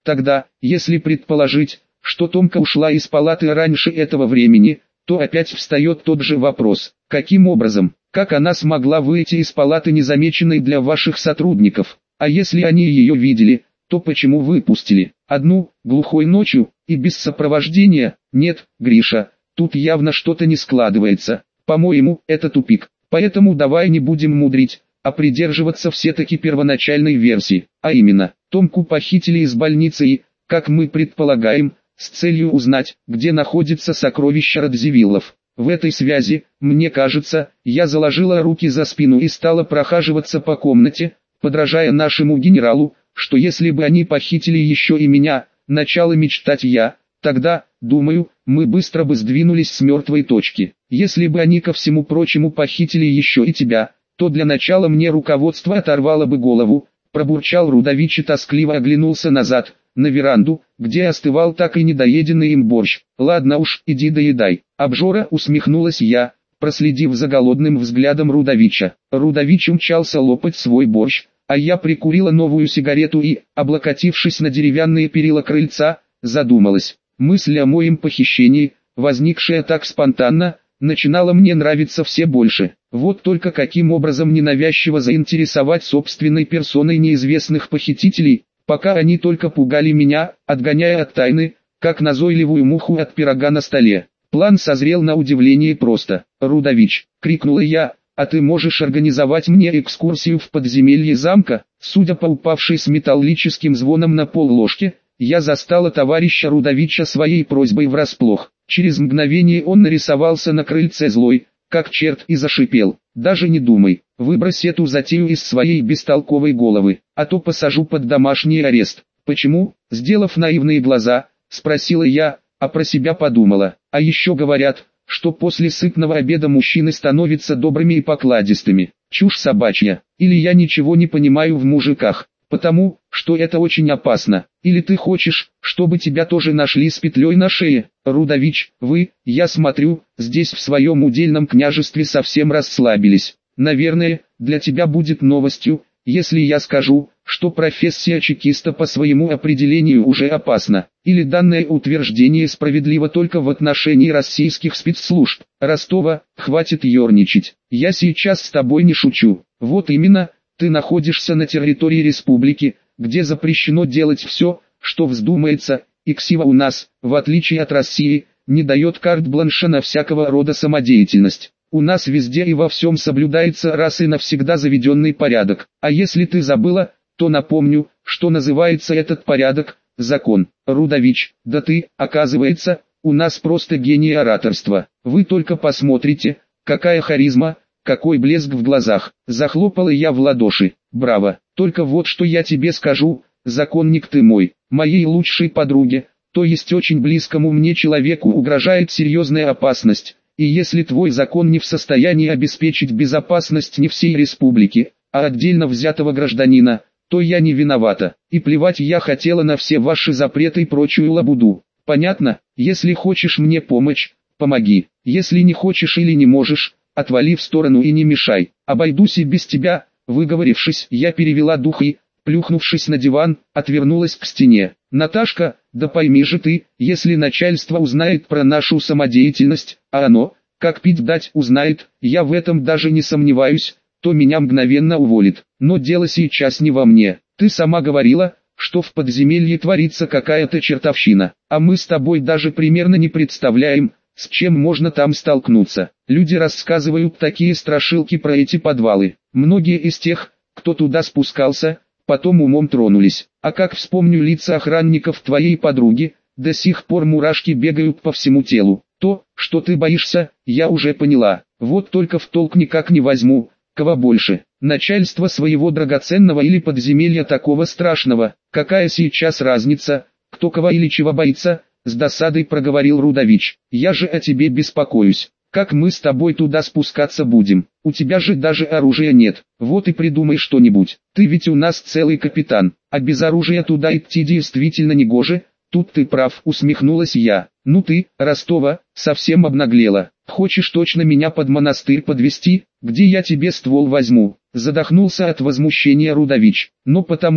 Тогда, если предположить, что Томка ушла из палаты раньше этого времени, то опять встает тот же вопрос. Каким образом, как она смогла выйти из палаты незамеченной для ваших сотрудников? А если они ее видели, то почему выпустили? Одну, глухой ночью, и без сопровождения? Нет, Гриша, тут явно что-то не складывается. По-моему, это тупик. Поэтому давай не будем мудрить, а придерживаться все-таки первоначальной версии. А именно, Томку похитили из больницы и, как мы предполагаем, с целью узнать, где находится сокровище Радзивиллов. В этой связи, мне кажется, я заложила руки за спину и стала прохаживаться по комнате, подражая нашему генералу, что если бы они похитили еще и меня, начала мечтать я, тогда, думаю, мы быстро бы сдвинулись с мертвой точки. Если бы они ко всему прочему похитили еще и тебя, то для начала мне руководство оторвало бы голову, пробурчал Рудович и тоскливо оглянулся назад, на веранду, где остывал так и недоеденный им борщ. Ладно уж, иди доедай. Обжора, усмехнулась я, проследив за голодным взглядом Рудовича. Рудович умчался лопать свой борщ, а я прикурила новую сигарету и, облокотившись на деревянные перила крыльца, задумалась. Мысль о моем похищении, возникшая так спонтанно, начинала мне нравиться все больше. Вот только каким образом ненавязчиво заинтересовать собственной персоной неизвестных похитителей, пока они только пугали меня, отгоняя от тайны, как назойливую муху от пирога на столе. План созрел на удивление просто. «Рудович!» — крикнула я, «а ты можешь организовать мне экскурсию в подземелье замка?» Судя по упавшей с металлическим звоном на пол ложке, я застала товарища Рудовича своей просьбой врасплох. Через мгновение он нарисовался на крыльце злой, как черт, и зашипел. «Даже не думай, выбрось эту затею из своей бестолковой головы, а то посажу под домашний арест». «Почему?» — сделав наивные глаза, спросила я, а про себя подумала. А еще говорят, что после сытного обеда мужчины становятся добрыми и покладистыми. Чушь собачья. Или я ничего не понимаю в мужиках, потому, что это очень опасно. Или ты хочешь, чтобы тебя тоже нашли с петлей на шее? Рудович, вы, я смотрю, здесь в своем удельном княжестве совсем расслабились. Наверное, для тебя будет новостью, если я скажу, что профессия чекиста по своему определению уже опасна. Или данное утверждение справедливо только в отношении российских спецслужб. Ростова, хватит ерничать. Я сейчас с тобой не шучу. Вот именно, ты находишься на территории республики, где запрещено делать все, что вздумается, и ксива у нас, в отличие от России, не дает карт-бланша на всякого рода самодеятельность. У нас везде и во всем соблюдается раз и навсегда заведенный порядок. А если ты забыла, то напомню, что называется этот порядок – закон. Рудович, да ты, оказывается, у нас просто гений ораторства. Вы только посмотрите, какая харизма, какой блеск в глазах. Захлопала я в ладоши. Браво. Только вот что я тебе скажу, законник ты мой, моей лучшей подруге, то есть очень близкому мне человеку угрожает серьезная опасность. И если твой закон не в состоянии обеспечить безопасность не всей республики, а отдельно взятого гражданина, то я не виновата. И плевать я хотела на все ваши запреты и прочую лабуду. Понятно? Если хочешь мне помочь, помоги. Если не хочешь или не можешь, отвали в сторону и не мешай. Обойдусь и без тебя. Выговорившись, я перевела дух и, плюхнувшись на диван, отвернулась к стене. Наташка, да пойми же ты, если начальство узнает про нашу самодеятельность, а оно, как пить дать, узнает, я в этом даже не сомневаюсь, то меня мгновенно уволит. Но дело сейчас не во мне. Ты сама говорила, что в подземелье творится какая-то чертовщина, а мы с тобой даже примерно не представляем, с чем можно там столкнуться. Люди рассказывают такие страшилки про эти подвалы. Многие из тех, кто туда спускался, потом умом тронулись. А как вспомню лица охранников твоей подруги, до сих пор мурашки бегают по всему телу. То, что ты боишься, я уже поняла. Вот только в толк никак не возьму, кого больше, начальство своего драгоценного или подземелья такого страшного. Какая сейчас разница, кто кого или чего боится, с досадой проговорил Рудович. Я же о тебе беспокоюсь. Как мы с тобой туда спускаться будем? У тебя же даже оружия нет. Вот и придумай что-нибудь. Ты ведь у нас целый капитан, а без оружия туда идти действительно негоже. Тут ты прав, усмехнулась я. Ну ты, Ростова, совсем обнаглела. Хочешь точно меня под монастырь подвести? Где я тебе ствол возьму? Задохнулся от возмущения Рудович. Но потому,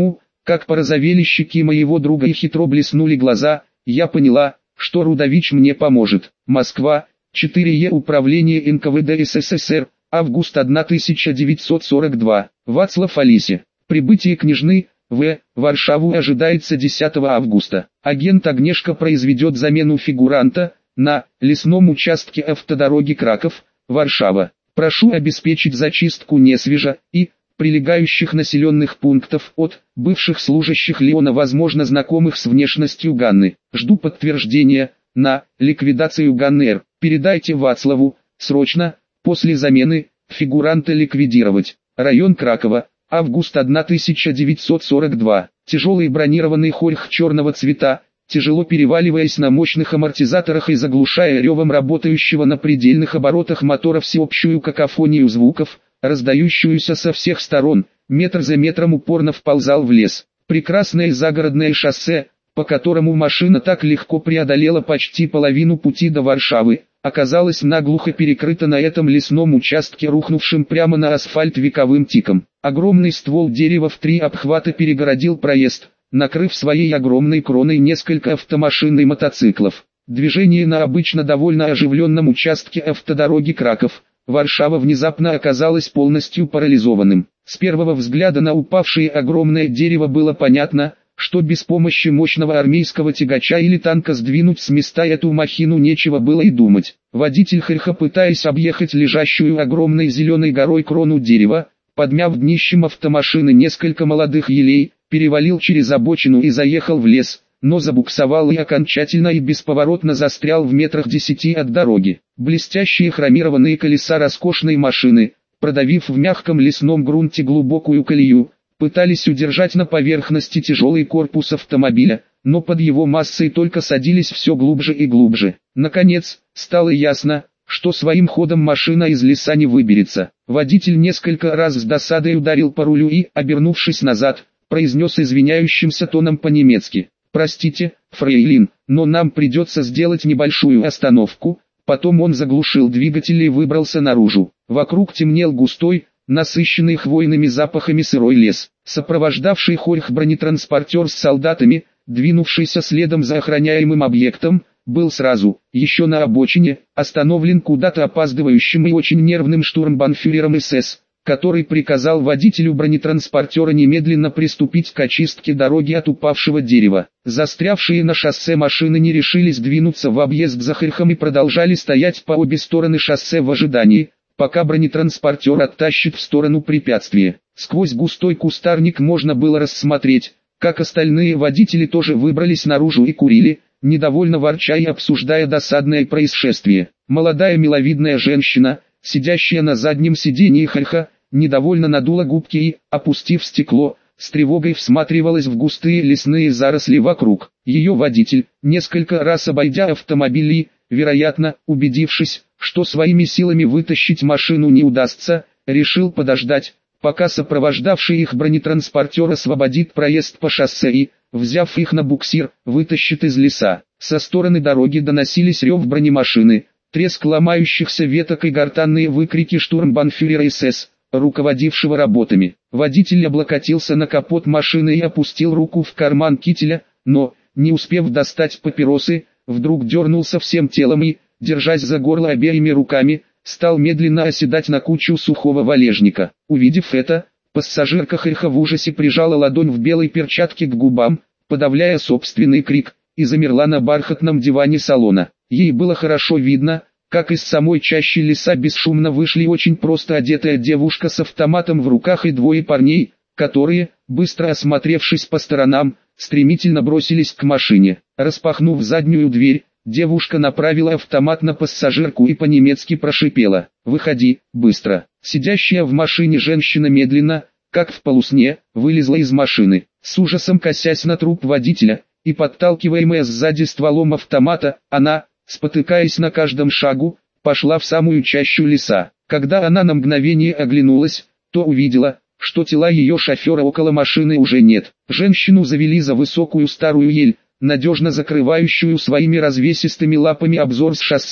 как порозовели щеки моего друга и хитро блеснули глаза, я поняла, что Рудович мне поможет. Москва, 4Е Управление НКВД СССР, август 1942. Вацлав Алисе. Прибытие княжны, В. Варшаву ожидается 10 августа. Агент Агнешка произведет замену фигуранта, на лесном участке автодороги Краков, Варшава. Прошу обеспечить зачистку Несвежа и прилегающих населенных пунктов от бывших служащих Леона, возможно знакомых с внешностью Ганны. Жду подтверждения на ликвидацию Ганны Р. Передайте Вацлаву, срочно, после замены, фигуранта ликвидировать. Район Кракова, август 1942. Тяжелый бронированный хорьх черного цвета, тяжело переваливаясь на мощных амортизаторах и заглушая ревом работающего на предельных оборотах мотора всеобщую какофонию звуков, раздающуюся со всех сторон, метр за метром упорно вползал в лес. Прекрасное загородное шоссе, по которому машина так легко преодолела почти половину пути до Варшавы, оказалось наглухо перекрыто на этом лесном участке, рухнувшим прямо на асфальт вековым тиком. Огромный ствол дерева в 3 обхвата перегородил проезд, накрыв своей огромной кроной несколько автомашин и мотоциклов. Движение на обычно довольно оживленном участке автодороги Краков, Варшава внезапно оказалось полностью парализованным. С первого взгляда на упавшее огромное дерево было понятно, что без помощи мощного армейского тягача или танка сдвинуть с места эту махину нечего было и думать. Водитель хорьха, пытаясь объехать лежащую огромной зеленой горой крону дерева, подмяв днищем автомашины несколько молодых елей, перевалил через обочину и заехал в лес, но забуксовал и окончательно и бесповоротно застрял в метрах 10 от дороги. Блестящие хромированные колеса роскошной машины, продавив в мягком лесном грунте глубокую колею, пытались удержать на поверхности тяжелый корпус автомобиля, но под его массой только садились все глубже и глубже. Наконец, стало ясно, что своим ходом машина из леса не выберется. Водитель несколько раз с досадой ударил по рулю и, обернувшись назад, произнес извиняющимся тоном по-немецки: «Простите, фрейлин, но нам придется сделать небольшую остановку». Потом он заглушил двигатель и выбрался наружу. Вокруг темнел густой, насыщенный хвойными запахами сырой лес. Сопровождавший хорьх бронетранспортер с солдатами, двинувшийся следом за охраняемым объектом, был сразу, еще на обочине, остановлен куда-то опаздывающим и очень нервным штурмбанфюрером СС, который приказал водителю бронетранспортера немедленно приступить к очистке дороги от упавшего дерева. Застрявшие на шоссе машины не решились двинуться в объезд за хорьхом и продолжали стоять по обе стороны шоссе в ожидании, пока бронетранспортер оттащит в сторону препятствия. Сквозь густой кустарник можно было рассмотреть, как остальные водители тоже выбрались наружу и курили, недовольно ворча и обсуждая досадное происшествие. Молодая миловидная женщина, сидящая на заднем сиденье хорьха, недовольно надула губки и, опустив стекло, с тревогой всматривалась в густые лесные заросли вокруг. Ее водитель, несколько раз обойдя автомобиль и, вероятно, убедившись, что своими силами вытащить машину не удастся, решил подождать, пока сопровождавший их бронетранспортер освободит проезд по шоссе и, взяв их на буксир, вытащит из леса. Со стороны дороги доносились рев бронемашины, треск ломающихся веток и гортанные выкрики штурмбанфюрера СС, руководившего работами. Водитель облокотился на капот машины и опустил руку в карман кителя, но, не успев достать папиросы, вдруг дернулся всем телом и, держась за горло обеими руками, стал медленно оседать на кучу сухого валежника. Увидев это, пассажирка хорьха в ужасе прижала ладонь в белой перчатке к губам, подавляя собственный крик, и замерла на бархатном диване салона. Ей было хорошо видно, как из самой чащи леса бесшумно вышли очень просто одетая девушка с автоматом в руках и двое парней, которые, быстро осмотревшись по сторонам, стремительно бросились к машине. Распахнув заднюю дверь, девушка направила автомат на пассажирку и по-немецки прошипела: «Выходи, быстро». Сидящая в машине женщина медленно, как в полусне, вылезла из машины. С ужасом косясь на труп водителя, и подталкиваемая сзади стволом автомата, она, спотыкаясь на каждом шагу, пошла в самую чащу леса. Когда она на мгновение оглянулась, то увидела, что тела ее шофера около машины уже нет. Женщину завели за высокую старую ель, надежно закрывающую своими развесистыми лапами обзор с шоссе,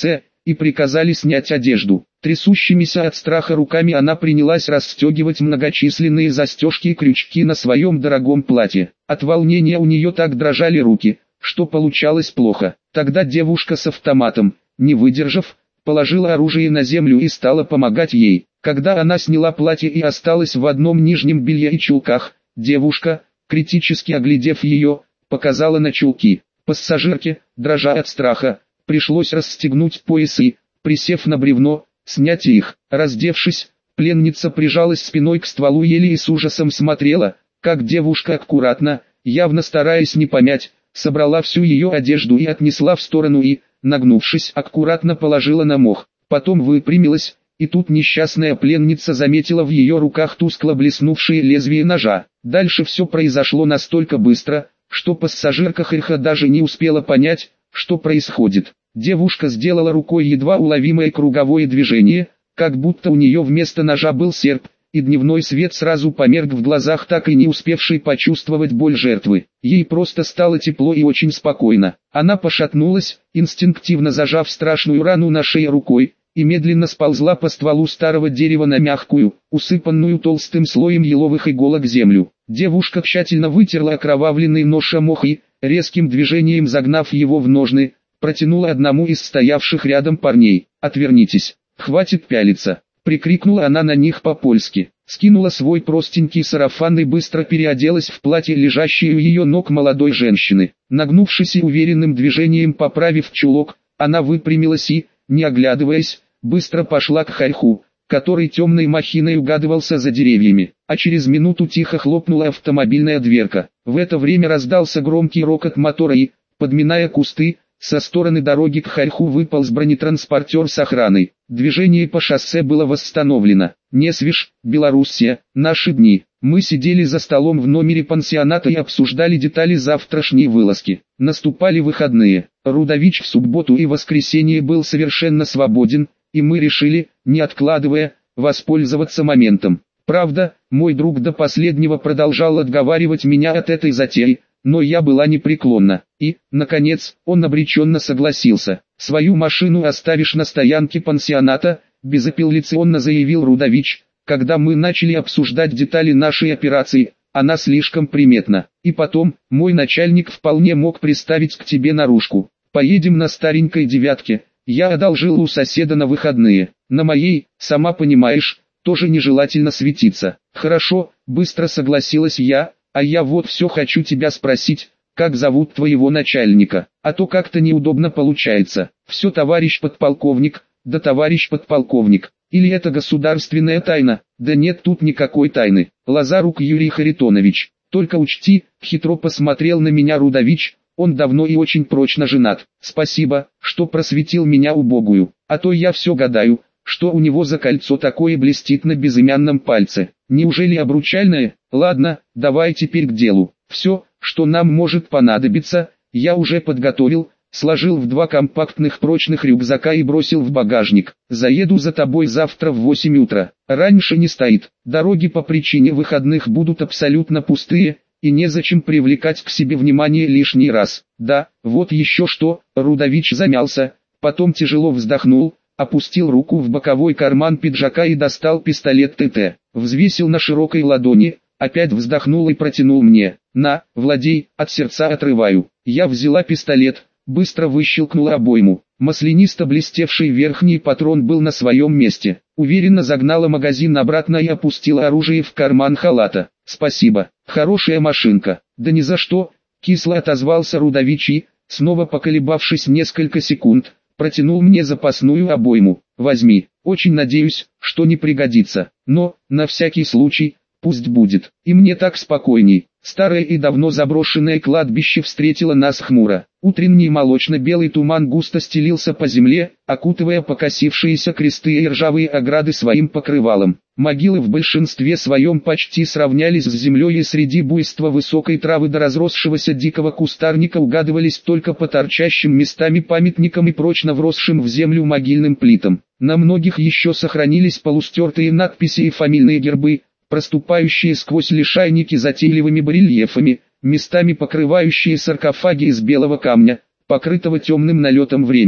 и приказали снять одежду. Трясущимися от страха руками она принялась расстегивать многочисленные застежки и крючки на своем дорогом платье. От волнения у нее так дрожали руки, что получалось плохо. Тогда девушка с автоматом, не выдержав, положила оружие на землю и стала помогать ей. Когда она сняла платье и осталась в одном нижнем белье и чулках, девушка, критически оглядев ее, показала на чулки. Пассажирке, дрожа от страха, пришлось расстегнуть пояс и, присев на бревно, снять их. Раздевшись, пленница прижалась спиной к стволу ели и с ужасом смотрела, как девушка аккуратно, явно стараясь не помять, собрала всю ее одежду и отнесла в сторону и, нагнувшись, аккуратно положила на мох. Потом выпрямилась, и тут несчастная пленница заметила в ее руках тускло блеснувшее лезвие ножа. Дальше все произошло настолько быстро, что пассажирка Хриха даже не успела понять, что происходит. Девушка сделала рукой едва уловимое круговое движение, как будто у нее вместо ножа был серп, и дневной свет сразу померк в глазах так и не успевшей почувствовать боль жертвы. Ей просто стало тепло и очень спокойно. Она пошатнулась, инстинктивно зажав страшную рану на шее рукой, и медленно сползла по стволу старого дерева на мягкую, усыпанную толстым слоем еловых иголок землю. Девушка тщательно вытерла окровавленный нож о мох и, резким движением загнав его в ножны, протянула одному из стоявших рядом парней. «Отвернитесь, хватит пялиться!» — прикрикнула она на них по-польски. Скинула свой простенький сарафан и быстро переоделась в платье, лежащее у ее ног молодой женщины. Нагнувшись и уверенным движением поправив чулок, она выпрямилась и, не оглядываясь, быстро пошла к Харьху, который темной махиной угадывался за деревьями. А через минуту тихо хлопнула автомобильная дверка. В это время раздался громкий рокот мотора и, подминая кусты, со стороны дороги к Харьху выполз бронетранспортер с охраной. Движение по шоссе было восстановлено. Несвиж, Белоруссия, наши дни. Мы сидели за столом в номере пансионата и обсуждали детали завтрашней вылазки. Наступали выходные. Рудович в субботу и воскресенье был совершенно свободен, и мы решили, не откладывая, воспользоваться моментом. Правда, мой друг до последнего продолжал отговаривать меня от этой затеи, но я была непреклонна, и, наконец, он обреченно согласился. «Свою машину оставишь на стоянке пансионата», — безапелляционно заявил Рудович, когда мы начали обсуждать детали нашей операции. «Она слишком приметна. И потом, мой начальник вполне мог приставить к тебе наружку. Поедем на старенькой девятке, я одолжил у соседа на выходные. На моей, сама понимаешь, тоже нежелательно светиться». «Хорошо», — быстро согласилась я. «А я вот все хочу тебя спросить, как зовут твоего начальника, а то как-то неудобно получается. Все товарищ подполковник, да товарищ подполковник, или это государственная тайна?» «Да нет тут никакой тайны, Лазарук Юрий Харитонович, только учти», хитро посмотрел на меня Рудович, «он давно и очень прочно женат. Спасибо, что просветил меня убогую, а то я все гадаю, что у него за кольцо такое блестит на безымянном пальце. Неужели обручальное? Ладно, давай теперь к делу. Все, что нам может понадобиться, я уже подготовил, сложил в 2 компактных прочных рюкзака и бросил в багажник. Заеду за тобой завтра в 8 утра. Раньше не стоит. Дороги по причине выходных будут абсолютно пустые, и незачем привлекать к себе внимание лишний раз. Да, вот еще что». Рудович замялся, потом тяжело вздохнул, опустил руку в боковой карман пиджака и достал пистолет ТТ. Взвесил на широкой ладони, опять вздохнул и протянул мне. «На, владей, от сердца отрываю». Я взяла пистолет, быстро выщелкнула обойму. Маслянисто блестевший верхний патрон был на своем месте. Уверенно загнала магазин обратно и опустила оружие в карман халата. «Спасибо, хорошая машинка». «Да ни за что», кисло отозвался Рудович и, снова поколебавшись несколько секунд, протянул мне запасную обойму. «Возьми, очень надеюсь, что не пригодится, но, на всякий случай, пусть будет». И мне так спокойней. Старое и давно заброшенное кладбище встретило нас хмуро. Утренний молочно-белый туман густо стелился по земле, окутывая покосившиеся кресты и ржавые ограды своим покрывалом. Могилы в большинстве своем почти сравнялись с землей, и среди буйства высокой травы до разросшегося дикого кустарника угадывались только по торчащим местами памятникам и прочно вросшим в землю могильным плитам. На многих еще сохранились полустертые надписи и фамильные гербы, проступающие сквозь лишайники затейливыми барельефами, местами покрывающие саркофаги из белого камня, покрытого темным налетом времени.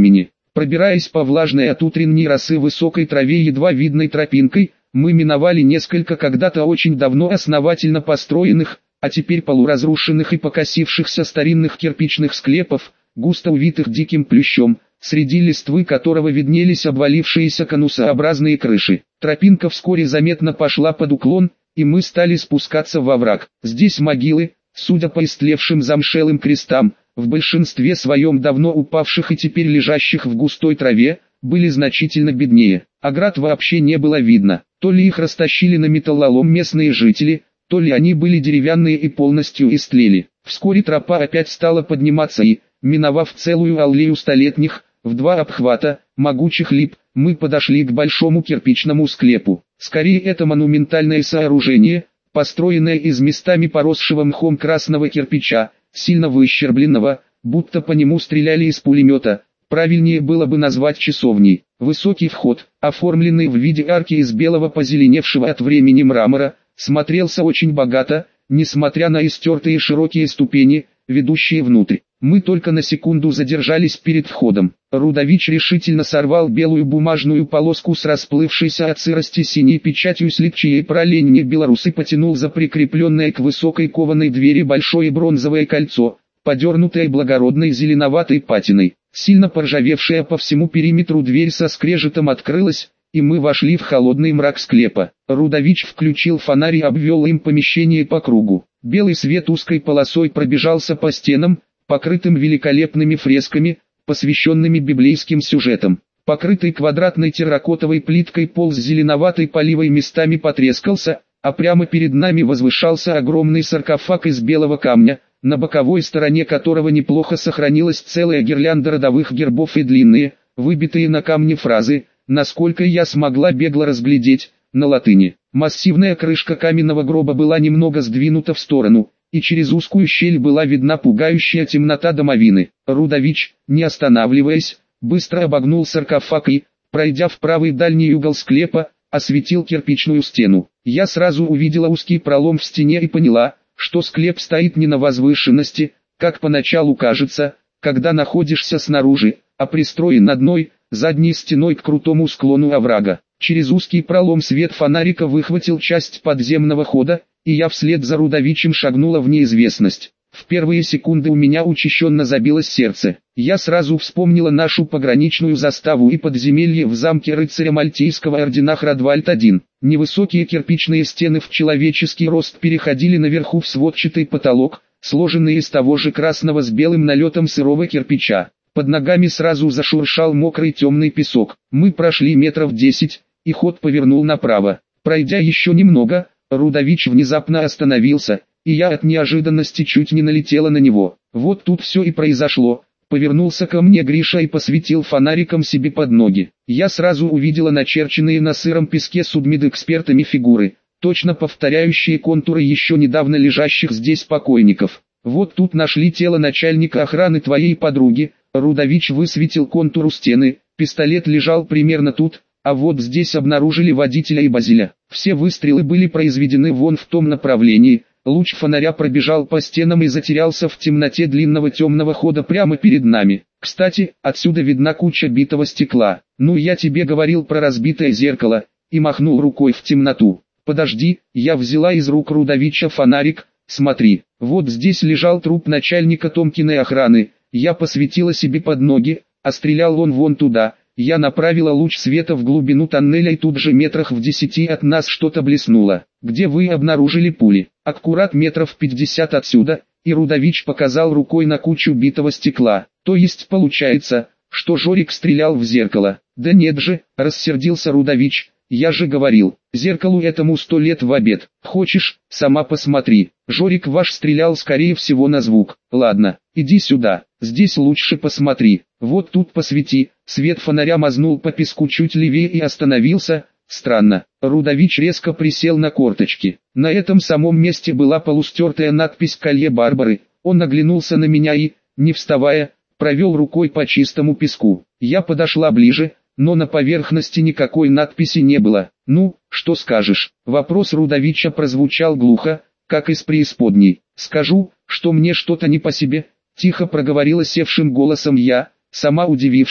Пробираясь по влажной от утренней росы высокой траве едва видной тропинкой, мы миновали несколько когда-то очень давно основательно построенных, а теперь полуразрушенных и покосившихся старинных кирпичных склепов, густо увитых диким плющом, среди листвы которого виднелись обвалившиеся конусообразные крыши. Тропинка вскоре заметно пошла под уклон, и мы стали спускаться во враг. Здесь могилы, судя по истлевшим замшелым крестам, в большинстве своем давно упавших и теперь лежащих в густой траве, были значительно беднее. Оград вообще не было видно, то ли их растащили на металлолом местные жители, то ли они были деревянные и полностью истлели. Вскоре тропа опять стала подниматься и, миновав целую аллею столетних, в два обхвата, могучих лип, мы подошли к большому кирпичному склепу. Скорее это монументальное сооружение, построенное из местами поросшего мхом красного кирпича, сильно выщербленного, будто по нему стреляли из пулемета. Правильнее было бы назвать часовней. Высокий вход, оформленный в виде арки из белого позеленевшего от времени мрамора, смотрелся очень богато, несмотря на истертые широкие ступени, ведущие внутрь. Мы только на секунду задержались перед входом. Рудович решительно сорвал белую бумажную полоску с расплывшейся от сырости синей печатью слитчей проленье белорус и потянул за прикрепленное к высокой кованой двери большое бронзовое кольцо, подернутое благородной зеленоватой патиной. Сильно поржавевшая по всему периметру дверь со скрежетом открылась, и мы вошли в холодный мрак склепа. Рудович включил фонарь и обвел им помещение по кругу. Белый свет узкой полосой пробежался по стенам, покрытым великолепными фресками, посвященными библейским сюжетам. Покрытый квадратной терракотовой плиткой пол с зеленоватой поливой местами потрескался, а прямо перед нами возвышался огромный саркофаг из белого камня, на боковой стороне которого неплохо сохранилась целая гирлянда родовых гербов и длинные, выбитые на камне фразы, насколько я смогла бегло разглядеть, на латыни. Массивная крышка каменного гроба была немного сдвинута в сторону, и через узкую щель была видна пугающая темнота домовины. Рудович, не останавливаясь, быстро обогнул саркофаг и, пройдя в правый дальний угол склепа, осветил кирпичную стену. Я сразу увидела узкий пролом в стене и поняла, что склеп стоит не на возвышенности, как поначалу кажется, когда находишься снаружи, а пристроен одной, задней стеной к крутому склону оврага. Через узкий пролом свет фонарика выхватил часть подземного хода, и я вслед за Рудовичем шагнула в неизвестность. В первые секунды у меня учащенно забилось сердце. Я сразу вспомнила нашу пограничную заставу и подземелье в замке рыцаря Мальтийского ордена Храдвальд-1. Невысокие кирпичные стены в человеческий рост переходили наверху в сводчатый потолок, сложенный из того же красного с белым налетом сырого кирпича. Под ногами сразу зашуршал мокрый темный песок. Мы прошли метров 10, и ход повернул направо. Пройдя еще немного, Рудович внезапно остановился, и я от неожиданности чуть не налетела на него. Вот тут все и произошло. Повернулся ко мне Гриша и посветил фонариком себе под ноги. Я сразу увидела начерченные на сыром песке судмедэкспертами фигуры, точно повторяющие контуры еще недавно лежащих здесь покойников. Вот тут нашли тело начальника охраны твоей подруги. Рудович высветил контур у стены, пистолет лежал примерно тут, а вот здесь обнаружили водителя и Базиля. Все выстрелы были произведены вон в том направлении. Луч фонаря пробежал по стенам и затерялся в темноте длинного темного хода прямо перед нами. Кстати, отсюда видна куча битого стекла. Ну я тебе говорил про разбитое зеркало, и махнул рукой в темноту. Подожди, я взяла из рук Рудовича фонарик, смотри, вот здесь лежал труп начальника Томкиной охраны. Я посветила себе под ноги, а стрелял он вон туда. Я направила луч света в глубину тоннеля и тут же метрах в 10 от нас что-то блеснуло. Где вы обнаружили пули? Аккурат метров 50 отсюда, и Рудович показал рукой на кучу битого стекла. То есть получается, что Жорик стрелял в зеркало. Да нет же, рассердился Рудович, я же говорил, зеркалу этому 100 лет в обед. Хочешь, сама посмотри. Жорик ваш стрелял скорее всего на звук. Ладно, иди сюда, здесь лучше посмотри. Вот тут посвети. Свет фонаря мазнул по песку чуть левее и остановился. Странно. Рудович резко присел на корточки. На этом самом месте была полустертая надпись «Колье Барбары». Он оглянулся на меня и, не вставая, провел рукой по чистому песку. Я подошла ближе, но на поверхности никакой надписи не было. «Ну, что скажешь?» Вопрос Рудовича прозвучал глухо, как из преисподней. «Скажу, что мне что-то не по себе», — тихо проговорила севшим голосом я, сама удивившись,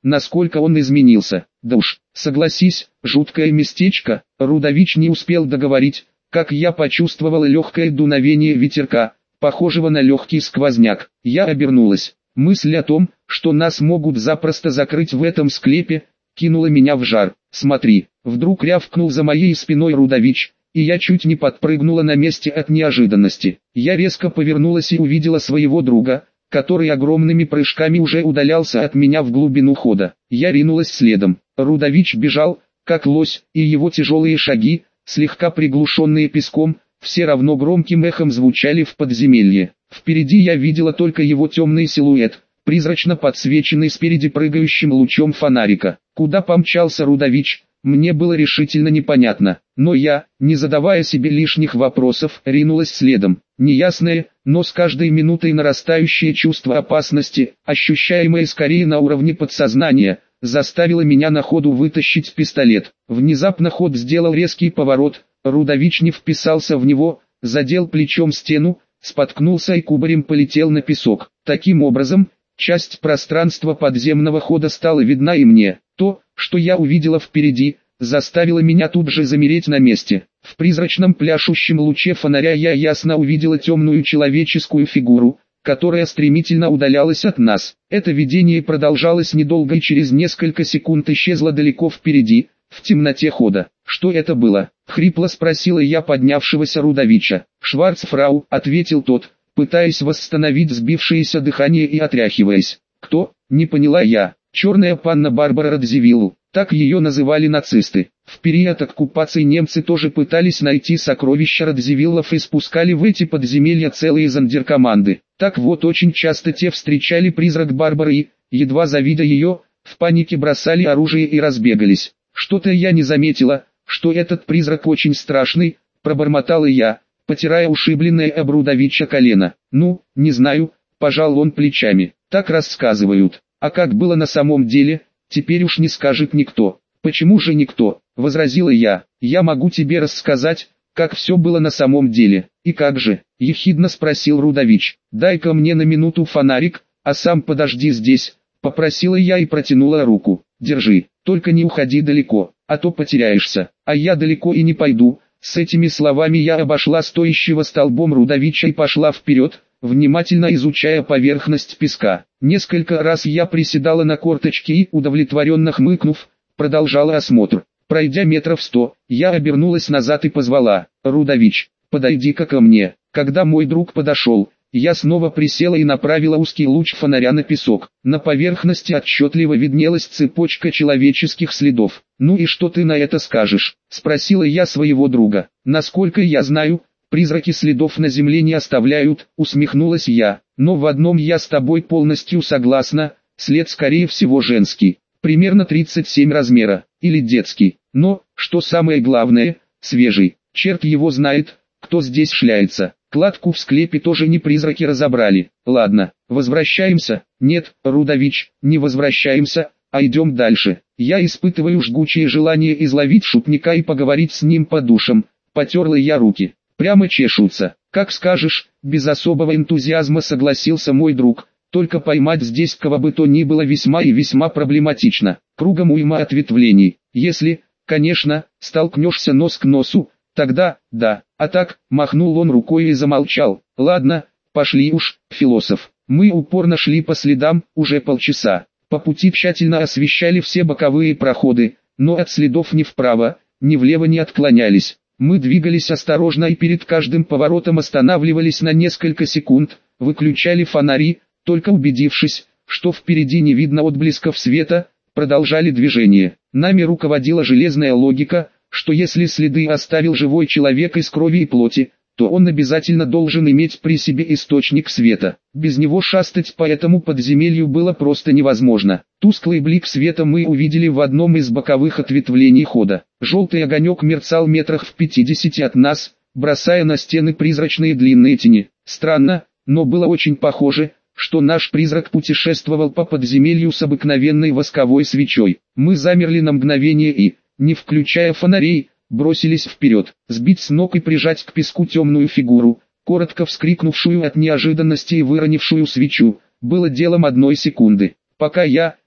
насколько он изменился. Да уж, согласись, жуткое местечко. Рудович не успел договорить, как я почувствовал легкое дуновение ветерка, похожего на легкий сквозняк. Я обернулась. Мысль о том, что нас могут запросто закрыть в этом склепе, кинула меня в жар. «Смотри!» Вдруг рявкнул за моей спиной Рудович, и я чуть не подпрыгнула на месте от неожиданности. Я резко повернулась и увидела своего друга, который огромными прыжками уже удалялся от меня в глубину хода. Я ринулась следом. Рудович бежал, как лось, и его тяжелые шаги, слегка приглушенные песком, все равно громким эхом звучали в подземелье. Впереди я видела только его темный силуэт, призрачно подсвеченный спереди прыгающим лучом фонарика. Куда помчался Рудович, мне было решительно непонятно, но я, не задавая себе лишних вопросов, ринулась следом. Неясное, но с каждой минутой нарастающее чувство опасности, ощущаемое скорее на уровне подсознания, заставило меня на ходу вытащить пистолет. Внезапно ход сделал резкий поворот, Рудович не вписался в него, задел плечом стену, споткнулся и кубарем полетел на песок. Таким образом, часть пространства подземного хода стала видна и мне. То, что я увидела впереди, заставило меня тут же замереть на месте. В призрачном пляшущем луче фонаря я ясно увидела темную человеческую фигуру, которая стремительно удалялась от нас. Это видение продолжалось недолго и через несколько секунд исчезло далеко впереди, в темноте хода. «Что это было?» — хрипло спросила я поднявшегося Рудовича. «Шварцфрау», — ответил тот, пытаясь восстановить сбившееся дыхание и отряхиваясь. «Кто?» — не поняла я. «Черная панна Барбара Радзивиллу», так ее называли нацисты. В период оккупации немцы тоже пытались найти сокровища Радзивиллов и спускали в эти подземелья целые зондеркоманды. Так вот, очень часто те встречали призрак Барбары и, едва завидя ее, в панике бросали оружие и разбегались. «Что-то я не заметила, что этот призрак очень страшный», — пробормотала я, потирая ушибленное об Рудовича колено. «Ну, не знаю», — пожал он плечами. «Так рассказывают. А как было на самом деле, теперь уж не скажет никто». «Почему же никто?» — возразила я. «Я могу тебе рассказать, как все было на самом деле». «И как же?» — ехидно спросил Рудович. «Дай-ка мне на минуту фонарик, а сам подожди здесь», — попросила я и протянула руку. «Держи, только не уходи далеко, а то потеряешься». «А я далеко и не пойду». С этими словами я обошла стоящего столбом Рудовича и пошла вперед, внимательно изучая поверхность песка. Несколько раз я приседала на корточки и, удовлетворенно хмыкнув, продолжала осмотр. Пройдя метров 100, я обернулась назад и позвала: «Рудович, подойди-ка ко мне». Когда мой друг подошел, я снова присела и направила узкий луч фонаря на песок. На поверхности отчетливо виднелась цепочка человеческих следов. «Ну и что ты на это скажешь?» — спросила я своего друга. «Насколько я знаю, призраки следов на земле не оставляют», — усмехнулась я. «Но в одном я с тобой полностью согласна, след скорее всего женский, примерно 37 размера, или детский, но, что самое главное, свежий. Черт его знает, кто здесь шляется. Кладку в склепе тоже не призраки разобрали. Ладно, возвращаемся». «Нет, Рудович, не возвращаемся, а идем дальше. Я испытываю жгучее желание изловить шутника и поговорить с ним по душам». Потерла я руки. «Прямо чешутся». «Как скажешь», — без особого энтузиазма согласился мой друг. «Только поймать здесь кого бы то ни было весьма и весьма проблематично. Кругом уйма ответвлений. Если, конечно, столкнешься нос к носу, тогда, да, а так», — махнул он рукой и замолчал. «Ладно, пошли уж, философ». Мы упорно шли по следам, уже полчаса. По пути тщательно освещали все боковые проходы, но от следов ни вправо, ни влево не отклонялись. Мы двигались осторожно и перед каждым поворотом останавливались на несколько секунд, выключали фонари, только убедившись, что впереди не видно отблесков света, продолжали движение. Нами руководила железная логика, что если следы оставил живой человек из крови и плоти, то он обязательно должен иметь при себе источник света. Без него шастать по этому подземелью было просто невозможно. Тусклый блик света мы увидели в одном из боковых ответвлений хода. Желтый огонек мерцал метрах в 50 от нас, бросая на стены призрачные длинные тени. Странно, но было очень похоже, что наш призрак путешествовал по подземелью с обыкновенной восковой свечой. Мы замерли на мгновение и, не включая фонарей, бросились вперед. Сбить с ног и прижать к песку темную фигуру, коротко вскрикнувшую от неожиданности и выронившую свечу, было делом одной секунды. Пока я,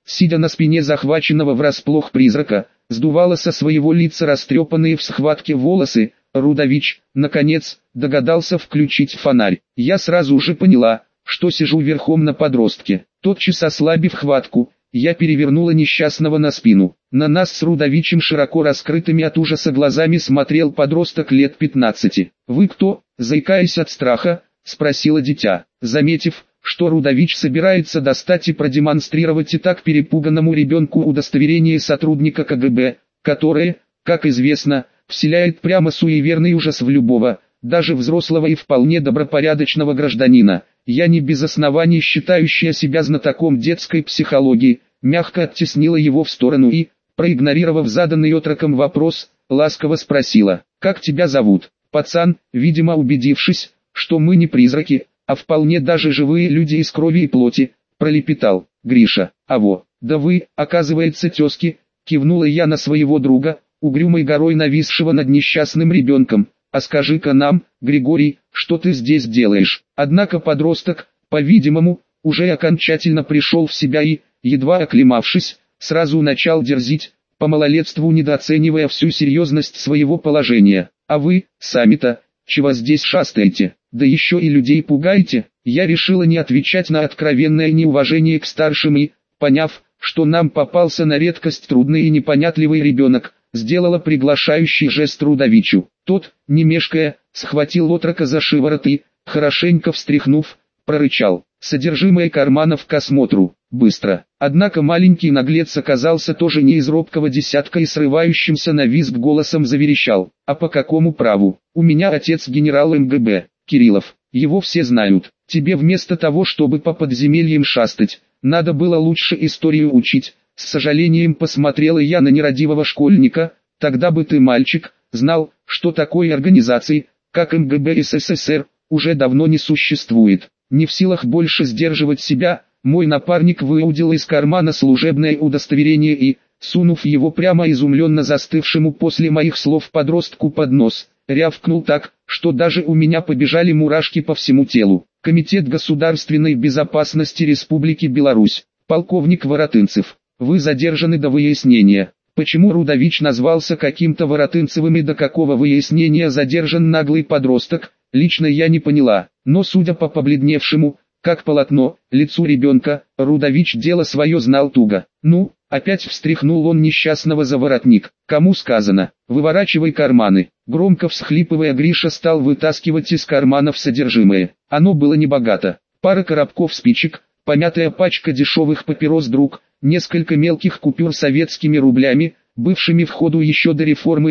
сидя на спине захваченного врасплох призрака, сдувала со своего лица растрепанные в схватке волосы. Рудович, наконец, догадался включить фонарь. Я сразу же поняла, что сижу верхом на подростке. Тотчас ослабив хватку, я перевернула несчастного на спину. На нас с Рудовичем широко раскрытыми от ужаса глазами смотрел подросток лет 15. «Вы кто?» – заикаясь от страха, спросила дитя. Заметив, что Рудович собирается достать и продемонстрировать и так перепуганному ребенку удостоверение сотрудника КГБ, которое, как известно, вселяет прямо суеверный ужас в любого, даже взрослого и вполне добропорядочного гражданина, я не без оснований считающая себя знатоком детской психологии, мягко оттеснила его в сторону и, проигнорировав заданный отроком вопрос, ласково спросила: «Как тебя зовут?» Пацан, видимо убедившись, что мы не призраки, а вполне даже живые люди из крови и плоти, пролепетал: «Гриша». «Аво, да вы, оказывается, тезки», кивнула я на своего друга, угрюмой горой нависшего над несчастным ребенком. «А скажи-ка нам, Григорий, что ты здесь делаешь?» Однако подросток, по-видимому, уже окончательно пришел в себя и, едва оклемавшись, сразу начал дерзить, по малолетству недооценивая всю серьезность своего положения. «А вы, сами-то, чего здесь шастаете? Да еще и людей пугаете?» Я решила не отвечать на откровенное неуважение к старшим и, поняв, что нам попался на редкость трудный и непонятливый ребенок, сделала приглашающий жест Рудовичу. Тот, не мешкая, схватил отрока за шиворот и, хорошенько встряхнув, прорычал: «Содержимое карманов к осмотру, быстро!» Однако маленький наглец оказался тоже не из робкого десятка и срывающимся на визг голосом заверещал: «А по какому праву? У меня отец генерал МГБ, Кириллов, его все знают. Тебе вместо того, чтобы по подземельям шастать, надо было лучше историю учить». С сожалением посмотрела я на нерадивого школьника. «Тогда бы ты, мальчик, знал, что такой организации, как МГБ СССР, уже давно не существует». Не в силах больше сдерживать себя, мой напарник выудил из кармана служебное удостоверение и, сунув его прямо изумленно застывшему после моих слов подростку под нос, рявкнул так, что даже у меня побежали мурашки по всему телу. Комитет государственной безопасности Республики Беларусь, полковник Воротынцев, вы задержаны до выяснения. Почему Рудович назвался каким-то Воротынцевым и до какого выяснения задержан наглый подросток, лично я не поняла, но судя по побледневшему, как полотно, лицу ребенка, Рудович дело свое знал туго. «Ну, опять встряхнул он несчастного за воротник. Кому сказано, выворачивай карманы». Громко всхлипывая, Гриша стал вытаскивать из карманов содержимое. Оно было небогато: пара коробков спичек, помятая пачка дешевых папирос «Друг», несколько мелких купюр советскими рублями, бывшими в ходу еще до реформы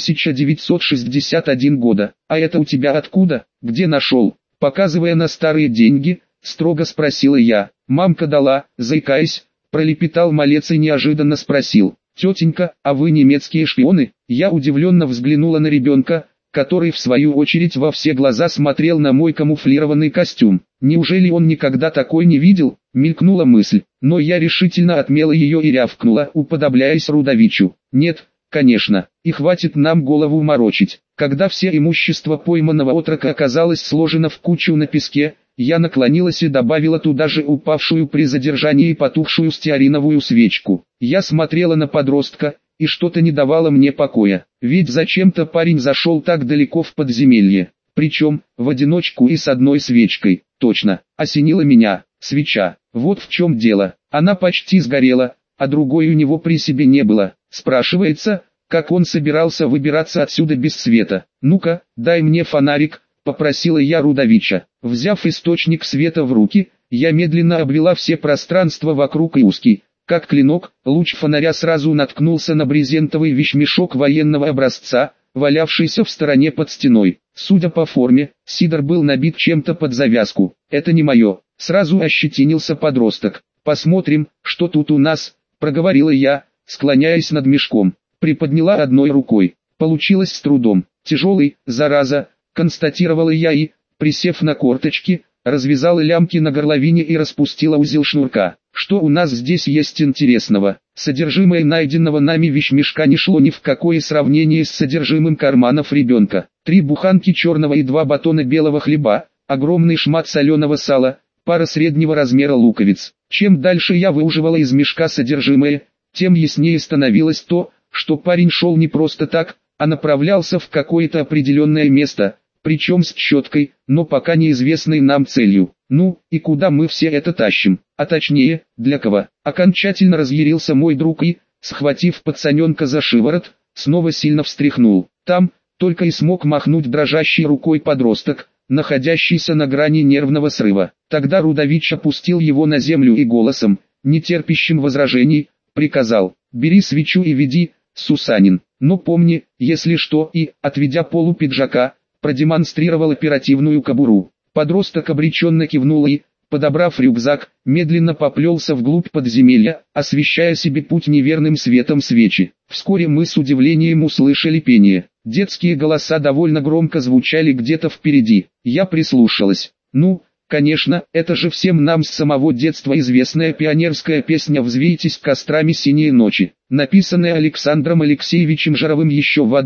1961 года. «А это у тебя откуда? Где нашел?» Показывая на старые деньги, строго спросила я. «Мамка дала», заикаясь, пролепетал малец и неожиданно спросил: «Тетенька, а вы немецкие шпионы?» Я удивленно взглянула на ребенка, который в свою очередь во все глаза смотрел на мой камуфлированный костюм. Неужели он никогда такой не видел? Мелькнула мысль, но я решительно отмела ее и рявкнула, уподобляясь Рудовичу: «Нет, конечно, и хватит нам голову морочить». Когда все имущество пойманного отрока оказалось сложено в кучу на песке, я наклонилась и добавила туда же упавшую при задержании потухшую стеариновую свечку. Я смотрела на подростка, и что-то не давало мне покоя, ведь зачем-то парень зашел так далеко в подземелье, причем в одиночку и с одной свечкой. Точно, осенило меня, свеча, вот в чем дело, она почти сгорела, а другой у него при себе не было. Спрашивается, как он собирался выбираться отсюда без света. «Ну-ка, дай мне фонарик», — попросила я Рудовича. Взяв источник света в руки, я медленно обвела все пространства вокруг и узкий, как клинок, луч фонаря сразу наткнулся на брезентовый вещмешок военного образца, валявшийся в стороне под стеной. Судя по форме, Сидор был набит чем-то под завязку. «Это не мое», — сразу ощетинился подросток. «Посмотрим, что тут у нас», — проговорила я, склоняясь над мешком. Приподняла одной рукой. Получилось с трудом. «Тяжелый, зараза», — констатировала я и, присев на корточки, развязала лямки на горловине и распустила узел шнурка. «Что у нас здесь есть интересного?» Содержимое найденного нами вещмешка не шло ни в какое сравнение с содержимым карманов ребенка. 3 буханки черного и 2 батона белого хлеба, огромный шмат соленого сала, пара среднего размера луковиц. Чем дальше я выуживала из мешка содержимое, тем яснее становилось то, что парень шел не просто так, а направлялся в какое-то определенное место, причем с четкой, но пока неизвестной нам целью. Ну, и куда мы все это тащим, а точнее, для кого? Окончательно разъярился мой друг и, схватив пацаненка за шиворот, снова сильно встряхнул. Там, только и смог махнуть дрожащей рукой подросток, находящийся на грани нервного срыва. Тогда Рудович опустил его на землю и голосом, не терпящим возражений, приказал: «Бери свечу и веди, Сусанин, но помни, если что», и, отведя полу пиджака, продемонстрировал оперативную кобуру. Подросток обреченно кивнул и, подобрав рюкзак, медленно поплелся вглубь подземелья, освещая себе путь неверным светом свечи. Вскоре мы с удивлением услышали пение. Детские голоса довольно громко звучали где-то впереди. Я прислушалась. Ну, конечно, это же всем нам с самого детства известная пионерская песня «Взвейтесь кострами синие ночи», написанная Александром Алексеевичем Жировым еще в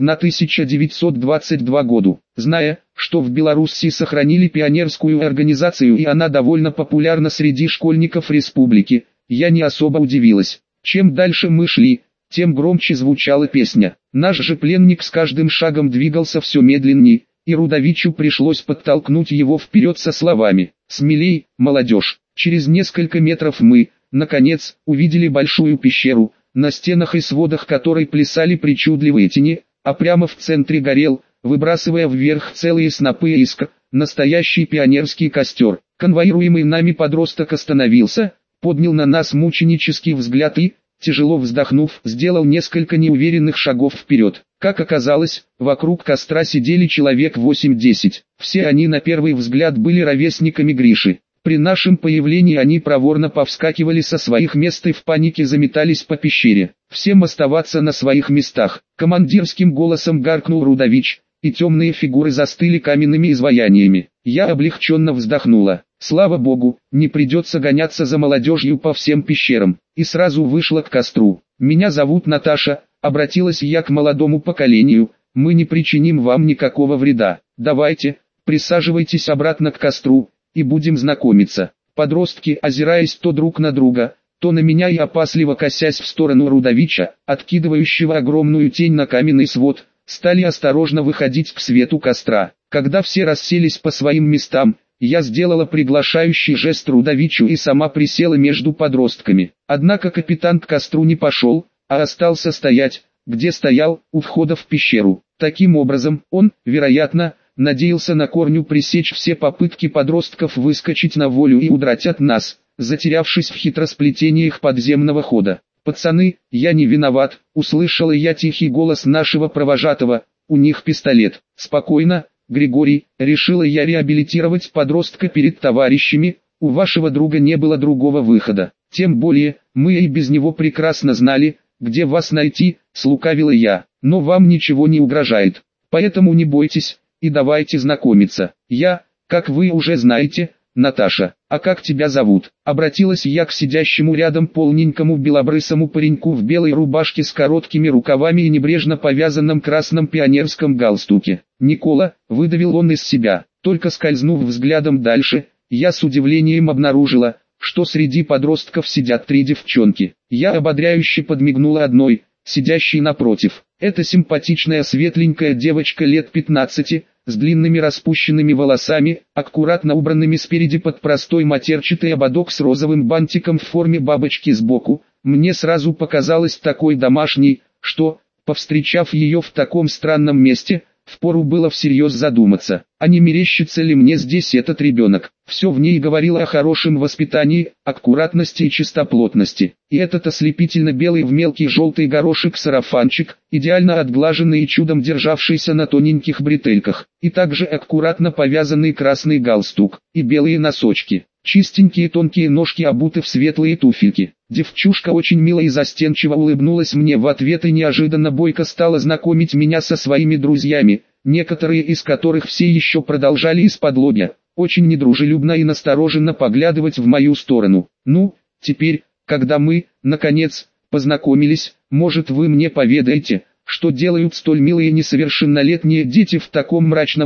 1922 году. Зная, что в Белоруссии сохранили пионерскую организацию и она довольно популярна среди школьников республики, я не особо удивилась. Чем дальше мы шли, тем громче звучала песня. Наш же пленник с каждым шагом двигался все медленнее, и Рудовичу пришлось подтолкнуть его вперед со словами: «Смелей, молодежь». Через несколько метров мы, наконец, увидели большую пещеру, на стенах и сводах которой плясали причудливые тени, а прямо в центре горел, выбрасывая вверх целые снопы искр, настоящий пионерский костер. Конвоируемый нами подросток остановился, поднял на нас мученический взгляд и, тяжело вздохнув, сделал несколько неуверенных шагов вперед. Как оказалось, вокруг костра сидели человек 8-10. Все они на первый взгляд были ровесниками Гриши. При нашем появлении они проворно повскакивали со своих мест и в панике заметались по пещере. «Всем оставаться на своих местах!» — командирским голосом гаркнул Рудович, и темные фигуры застыли каменными изваяниями. Я облегченно вздохнула. Слава богу, не придется гоняться за молодежью по всем пещерам. И сразу вышла к костру. «Меня зовут Наташа», — обратилась я к молодому поколению, — «мы не причиним вам никакого вреда. Давайте, присаживайтесь обратно к костру, и будем знакомиться». Подростки, озираясь то друг на друга, то на меня и опасливо косясь в сторону Рудовича, откидывающего огромную тень на каменный свод, стали осторожно выходить к свету костра. Когда все расселись по своим местам, я сделала приглашающий жест Рудовичу и сама присела между подростками. Однако капитан к костру не пошел, а остался стоять, где стоял, у входа в пещеру. Таким образом, он, вероятно, надеялся на корню пресечь все попытки подростков выскочить на волю и удрать от нас, затерявшись в хитросплетениях подземного хода. «Пацаны, я не виноват», — услышала я тихий голос нашего провожатого, — «у них пистолет». «Спокойно, Григорий», — решила я реабилитировать подростка перед товарищами, — «у вашего друга не было другого выхода. Тем более, мы и без него прекрасно знали, где вас найти», — слукавила я. «Но вам ничего не угрожает, поэтому не бойтесь, и давайте знакомиться. Я, как вы уже знаете, Наташа. А как тебя зовут?» Обратилась я к сидящему рядом полненькому белобрысому пареньку в белой рубашке с короткими рукавами и небрежно повязанном красном пионерском галстуке. «Никола», — выдавил он из себя. Только скользнув взглядом дальше, я с удивлением обнаружила, что среди подростков сидят 3 девчонки. Я ободряюще подмигнула одной, сидящей напротив. Это симпатичная светленькая девочка лет 15, с длинными распущенными волосами, аккуратно убранными спереди под простой матерчатый ободок с розовым бантиком в форме бабочки сбоку. Мне сразу показалось такой домашней, что, повстречав ее в таком странном месте, впору было всерьез задуматься, а не мерещится ли мне здесь этот ребенок. Все в ней говорило о хорошем воспитании, аккуратности и чистоплотности. И этот ослепительно белый в мелкий желтый горошек сарафанчик, идеально отглаженный и чудом державшийся на тоненьких бретельках, и также аккуратно повязанный красный галстук, и белые носочки. Чистенькие тонкие ножки обуты в светлые туфельки. Девчушка очень мило и застенчиво улыбнулась мне в ответ и неожиданно бойко стала знакомить меня со своими друзьями, некоторые из которых все еще продолжали из-подлобья, очень недружелюбно и настороженно поглядывать в мою сторону. «Ну, теперь, когда мы, наконец, познакомились, может вы мне поведаете, что делают столь милые несовершеннолетние дети в таком мрачном и,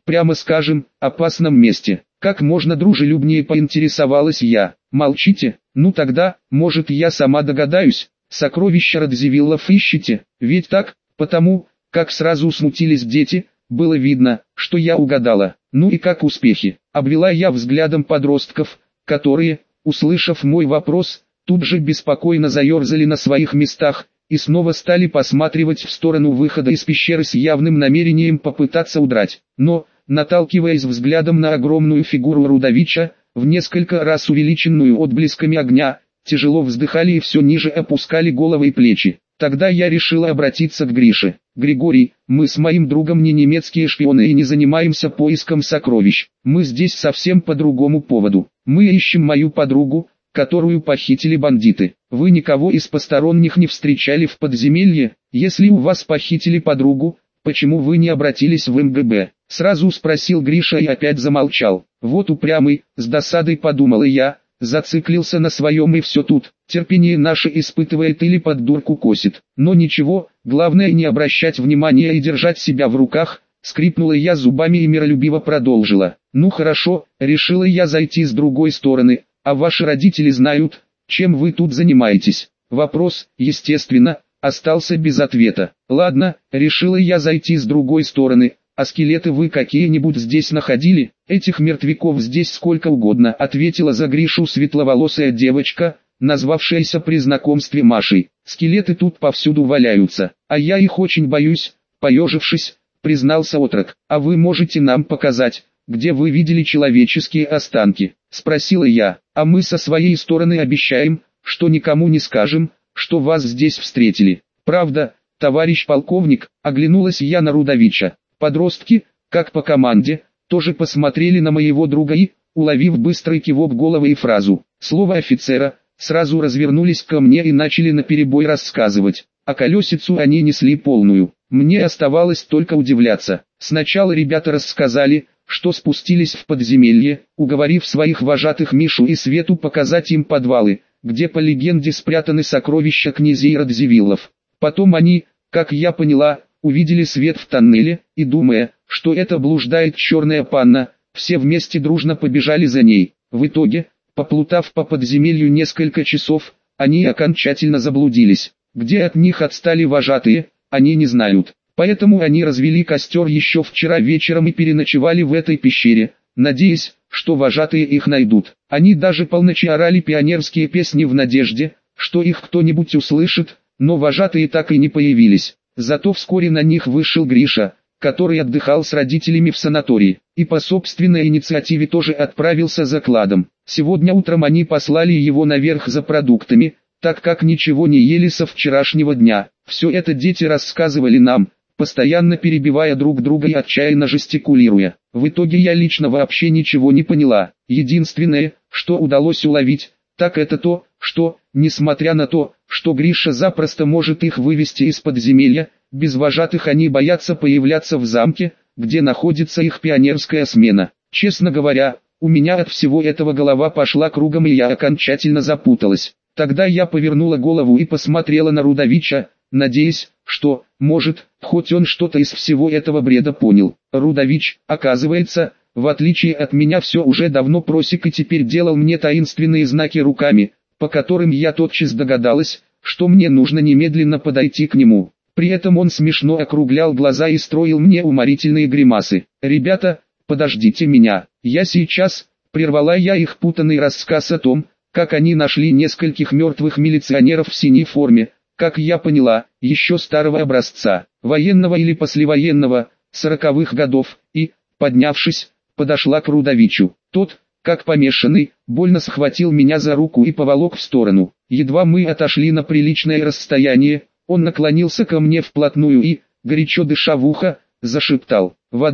прямо скажем, опасном месте. Как можно дружелюбнее поинтересовалась я. Молчите? Ну тогда, может я сама догадаюсь. Сокровища Радзивиллов ищете, ведь так? Потому, как сразу смутились дети, было видно, что я угадала. Ну и как успехи? Обвела я взглядом подростков, которые, услышав мой вопрос, тут же беспокойно заерзали на своих местах и снова стали посматривать в сторону выхода из пещеры с явным намерением попытаться удрать. Но, наталкиваясь взглядом на огромную фигуру Рудовича, в несколько раз увеличенную отблесками огня, тяжело вздыхали и все ниже опускали головы и плечи. Тогда я решила обратиться к Грише. «Григорий, мы с моим другом не немецкие шпионы и не занимаемся поиском сокровищ. Мы здесь совсем по другому поводу. Мы ищем мою подругу, которую похитили бандиты. Вы никого из посторонних не встречали в подземелье? Если у вас похитили подругу, почему вы не обратились в МГБ?» Сразу спросил Гриша и опять замолчал. Вот упрямый, с досадой подумала я, зациклился на своем и все тут, терпение наше испытывает или под дурку косит. Но ничего, главное не обращать внимания и держать себя в руках, скрипнула я зубами и миролюбиво продолжила. Ну хорошо, решила я зайти с другой стороны, а ваши родители знают, чем вы тут занимаетесь? Вопрос, естественно, остался без ответа. Ладно, решила я зайти с другой стороны. «А скелеты вы какие-нибудь здесь находили? Этих мертвяков здесь сколько угодно», ответила за Гришу светловолосая девочка, назвавшаяся при знакомстве Машей. «Скелеты тут повсюду валяются, а я их очень боюсь», поежившись, признался отрок. «А вы можете нам показать, где вы видели человеческие останки?» спросила я. «А мы со своей стороны обещаем, что никому не скажем, что вас здесь встретили. Правда, товарищ полковник?» оглянулась я на Рудовича. Подростки, как по команде, тоже посмотрели на моего друга и, уловив быстрый кивок головы и фразу «слово офицера», сразу развернулись ко мне и начали наперебой рассказывать. А колесицу они несли полную. Мне оставалось только удивляться. Сначала ребята рассказали, что спустились в подземелье, уговорив своих вожатых Мишу и Свету показать им подвалы, где по легенде спрятаны сокровища князей Радзивиллов. Потом они, как я поняла, увидели свет в тоннеле, и думая, что это блуждает черная панна, все вместе дружно побежали за ней. В итоге, поплутав по подземелью несколько часов, они окончательно заблудились. Где от них отстали вожатые, они не знают. Поэтому они развели костер еще вчера вечером и переночевали в этой пещере, надеясь, что вожатые их найдут. Они даже полночи орали пионерские песни в надежде, что их кто-нибудь услышит, но вожатые так и не появились. Зато вскоре на них вышел Гриша, который отдыхал с родителями в санатории, и по собственной инициативе тоже отправился за кладом. Сегодня утром они послали его наверх за продуктами, так как ничего не ели со вчерашнего дня. Все это дети рассказывали нам, постоянно перебивая друг друга и отчаянно жестикулируя. В итоге я лично вообще ничего не поняла. Единственное, что удалось уловить, так это то, что, несмотря на то, что Гриша запросто может их вывести из подземелья, без вожатых они боятся появляться в замке, где находится их пионерская смена. Честно говоря, у меня от всего этого голова пошла кругом и я окончательно запуталась. Тогда я повернула голову и посмотрела на Рудовича, надеясь, что, может, хоть он что-то из всего этого бреда понял. Рудович, оказывается, в отличие от меня все уже давно просек и теперь делал мне таинственные знаки руками, по которым я тотчас догадалась, что мне нужно немедленно подойти к нему. При этом он смешно округлял глаза и строил мне уморительные гримасы. «Ребята, подождите меня, я сейчас», прервала я их путанный рассказ о том, как они нашли нескольких мертвых милиционеров в синей форме, как я поняла, еще старого образца, военного или послевоенного, 40-х годов, и, поднявшись, подошла к Рудовичу. Тот, как помешанный, больно схватил меня за руку и поволок в сторону. Едва мы отошли на приличное расстояние, он наклонился ко мне вплотную и, горячо дыша в ухо, зашептал: «В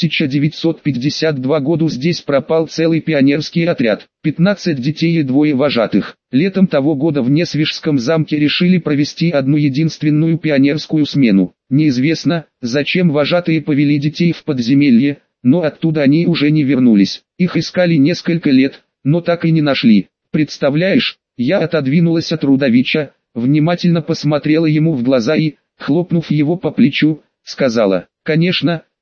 1952 году здесь пропал целый пионерский отряд, 15 детей и 2 вожатых. Летом того года в Несвижском замке решили провести одну единственную пионерскую смену. Неизвестно, зачем вожатые повели детей в подземелье, но оттуда они уже не вернулись. Их искали несколько лет, но так и не нашли. Представляешь?» Я отодвинулась от Рудовича, внимательно посмотрела ему в глаза и, хлопнув его по плечу, сказала: «Конечно,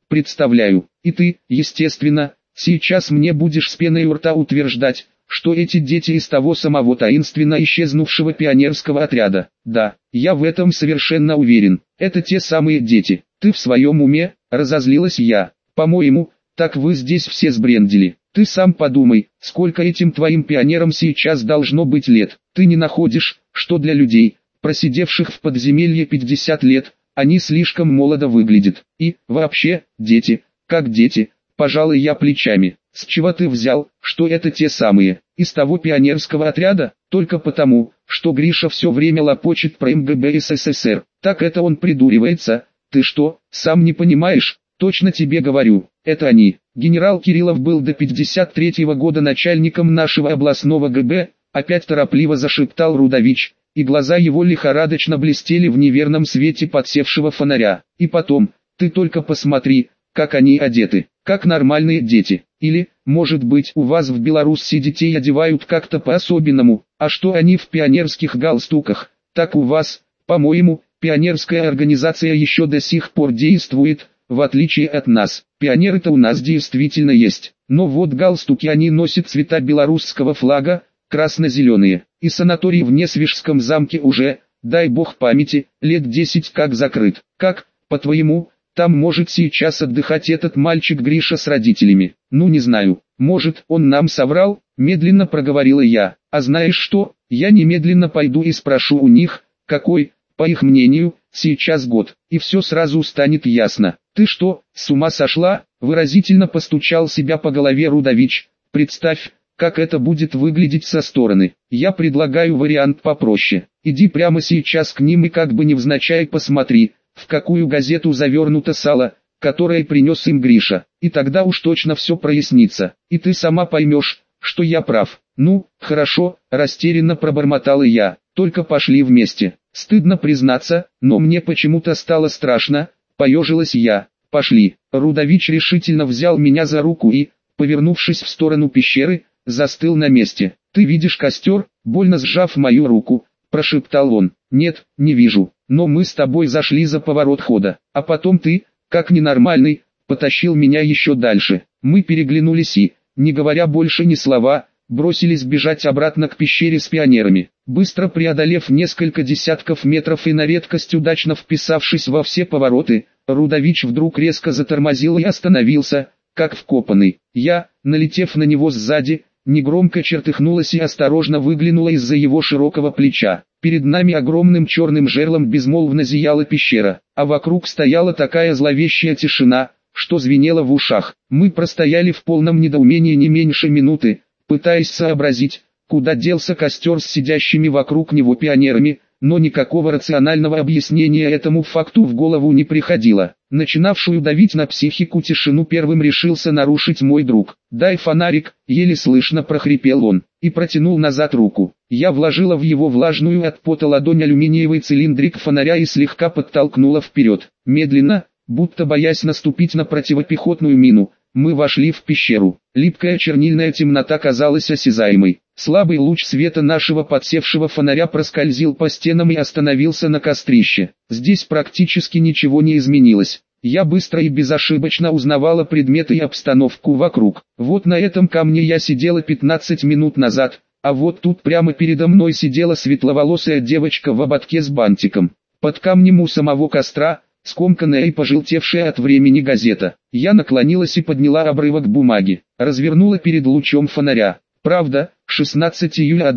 представляю. И ты, естественно, сейчас мне будешь с пеной у рта утверждать, что эти дети из того самого таинственно исчезнувшего пионерского отряда. Да, я в этом совершенно уверен. Это те самые дети. Ты в своем уме? Разозлилась я. По-моему, так вы здесь все сбрендили. Ты сам подумай, сколько этим твоим пионерам сейчас должно быть лет. Ты не находишь, что для людей, просидевших в подземелье 50 лет, они слишком молодо выглядят. И, вообще, дети, как дети, пожалуй я плечами. С чего ты взял, что это те самые, из того пионерского отряда? Только потому, что Гриша все время лопочет про МГБ СССР. Так это он придуривается. Ты что, сам не понимаешь? Точно тебе говорю, это они. Генерал Кириллов был до 53-го года начальником нашего областного ГБ, опять торопливо зашептал Рудович, и глаза его лихорадочно блестели в неверном свете подсевшего фонаря. И потом, ты только посмотри, как они одеты, как нормальные дети. Или, может быть, у вас в Беларуси детей одевают как-то по-особенному, а что они в пионерских галстуках, так у вас, по-моему, пионерская организация еще до сих пор действует, в отличие от нас. Пионеры-то у нас действительно есть, но вот галстуки они носят цвета белорусского флага, красно-зеленые, и санаторий в Несвижском замке уже, дай бог памяти, лет 10 как закрыт. Как, по-твоему, там может сейчас отдыхать этот мальчик Гриша с родителями? Ну не знаю, может он нам соврал, медленно проговорила я. А знаешь что, я немедленно пойду и спрошу у них, какой, по их мнению, сейчас год, и все сразу станет ясно. Ты что, с ума сошла? Выразительно постучал себя по голове Рудович. Представь, как это будет выглядеть со стороны. Я предлагаю вариант попроще. Иди прямо сейчас к ним и как бы невзначай посмотри, в какую газету завернуто сало, которое принес им Гриша. И тогда уж точно все прояснится. И ты сама поймешь, что я прав. Ну, хорошо, растерянно пробормотала я. Только пошли вместе. Стыдно признаться, но мне почему-то стало страшно. Поежилась я. Пошли. Рудович решительно взял меня за руку и, повернувшись в сторону пещеры, застыл на месте. Ты видишь костер? Больно сжав мою руку, прошептал он. Нет, не вижу. Но мы с тобой зашли за поворот хода. А потом ты, как ненормальный, потащил меня еще дальше. Мы переглянулись и, не говоря больше ни слова, бросились бежать обратно к пещере с пионерами. Быстро преодолев несколько десятков метров и на редкость удачно вписавшись во все повороты, Рудович вдруг резко затормозил и остановился, как вкопанный. Я, налетев на него сзади, негромко чертыхнулась и осторожно выглянула из-за его широкого плеча. Перед нами огромным черным жерлом безмолвно зияла пещера, а вокруг стояла такая зловещая тишина, что звенело в ушах. Мы простояли в полном недоумении не меньше минуты, пытаясь сообразить, куда делся костер с сидящими вокруг него пионерами, но никакого рационального объяснения этому факту в голову не приходило. Начинавшую давить на психику тишину первым решился нарушить мой друг. «Дай фонарик», — еле слышно прохрипел он, и протянул назад руку. Я вложила в его влажную от пота ладонь алюминиевый цилиндрик фонаря и слегка подтолкнула вперед. Медленно, будто боясь наступить на противопехотную мину, мы вошли в пещеру. Липкая чернильная темнота казалась осязаемой. Слабый луч света нашего подсевшего фонаря проскользил по стенам и остановился на кострище. Здесь практически ничего не изменилось. Я быстро и безошибочно узнавала предметы и обстановку вокруг. Вот на этом камне я сидела 15 минут назад, а вот тут прямо передо мной сидела светловолосая девочка в ободке с бантиком. Под камнем у самого костра, скомканная и пожелтевшая от времени газета. Я наклонилась и подняла обрывок бумаги, развернула перед лучом фонаря. Правда, 16 июля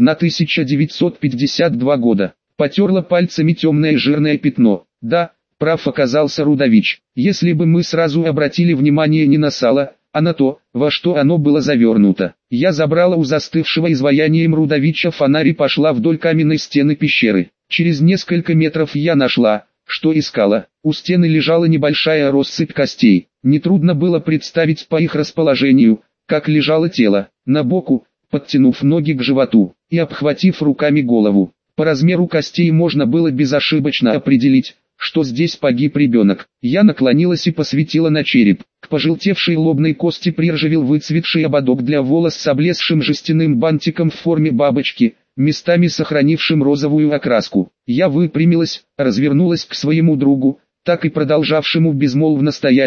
1952 года. Потерла пальцами темное жирное пятно. Да, прав оказался Рудович. Если бы мы сразу обратили внимание не на сало, а на то, во что оно было завернуто. Я забрала у застывшего изваянием Рудовича фонарь и пошла вдоль каменной стены пещеры. Через несколько метров я нашла, что искала. У стены лежала небольшая россыпь костей. Нетрудно было представить по их расположению, как лежало тело, на боку, подтянув ноги к животу и обхватив руками голову. По размеру костей можно было безошибочно определить, что здесь погиб ребенок. Я наклонилась и посветила на череп. К пожелтевшей лобной кости приржавел выцветший ободок для волос с облезшим жестяным бантиком в форме бабочки, местами сохранившим розовую окраску. Я выпрямилась, развернулась к своему другу, так и продолжавшему безмолвно стоять,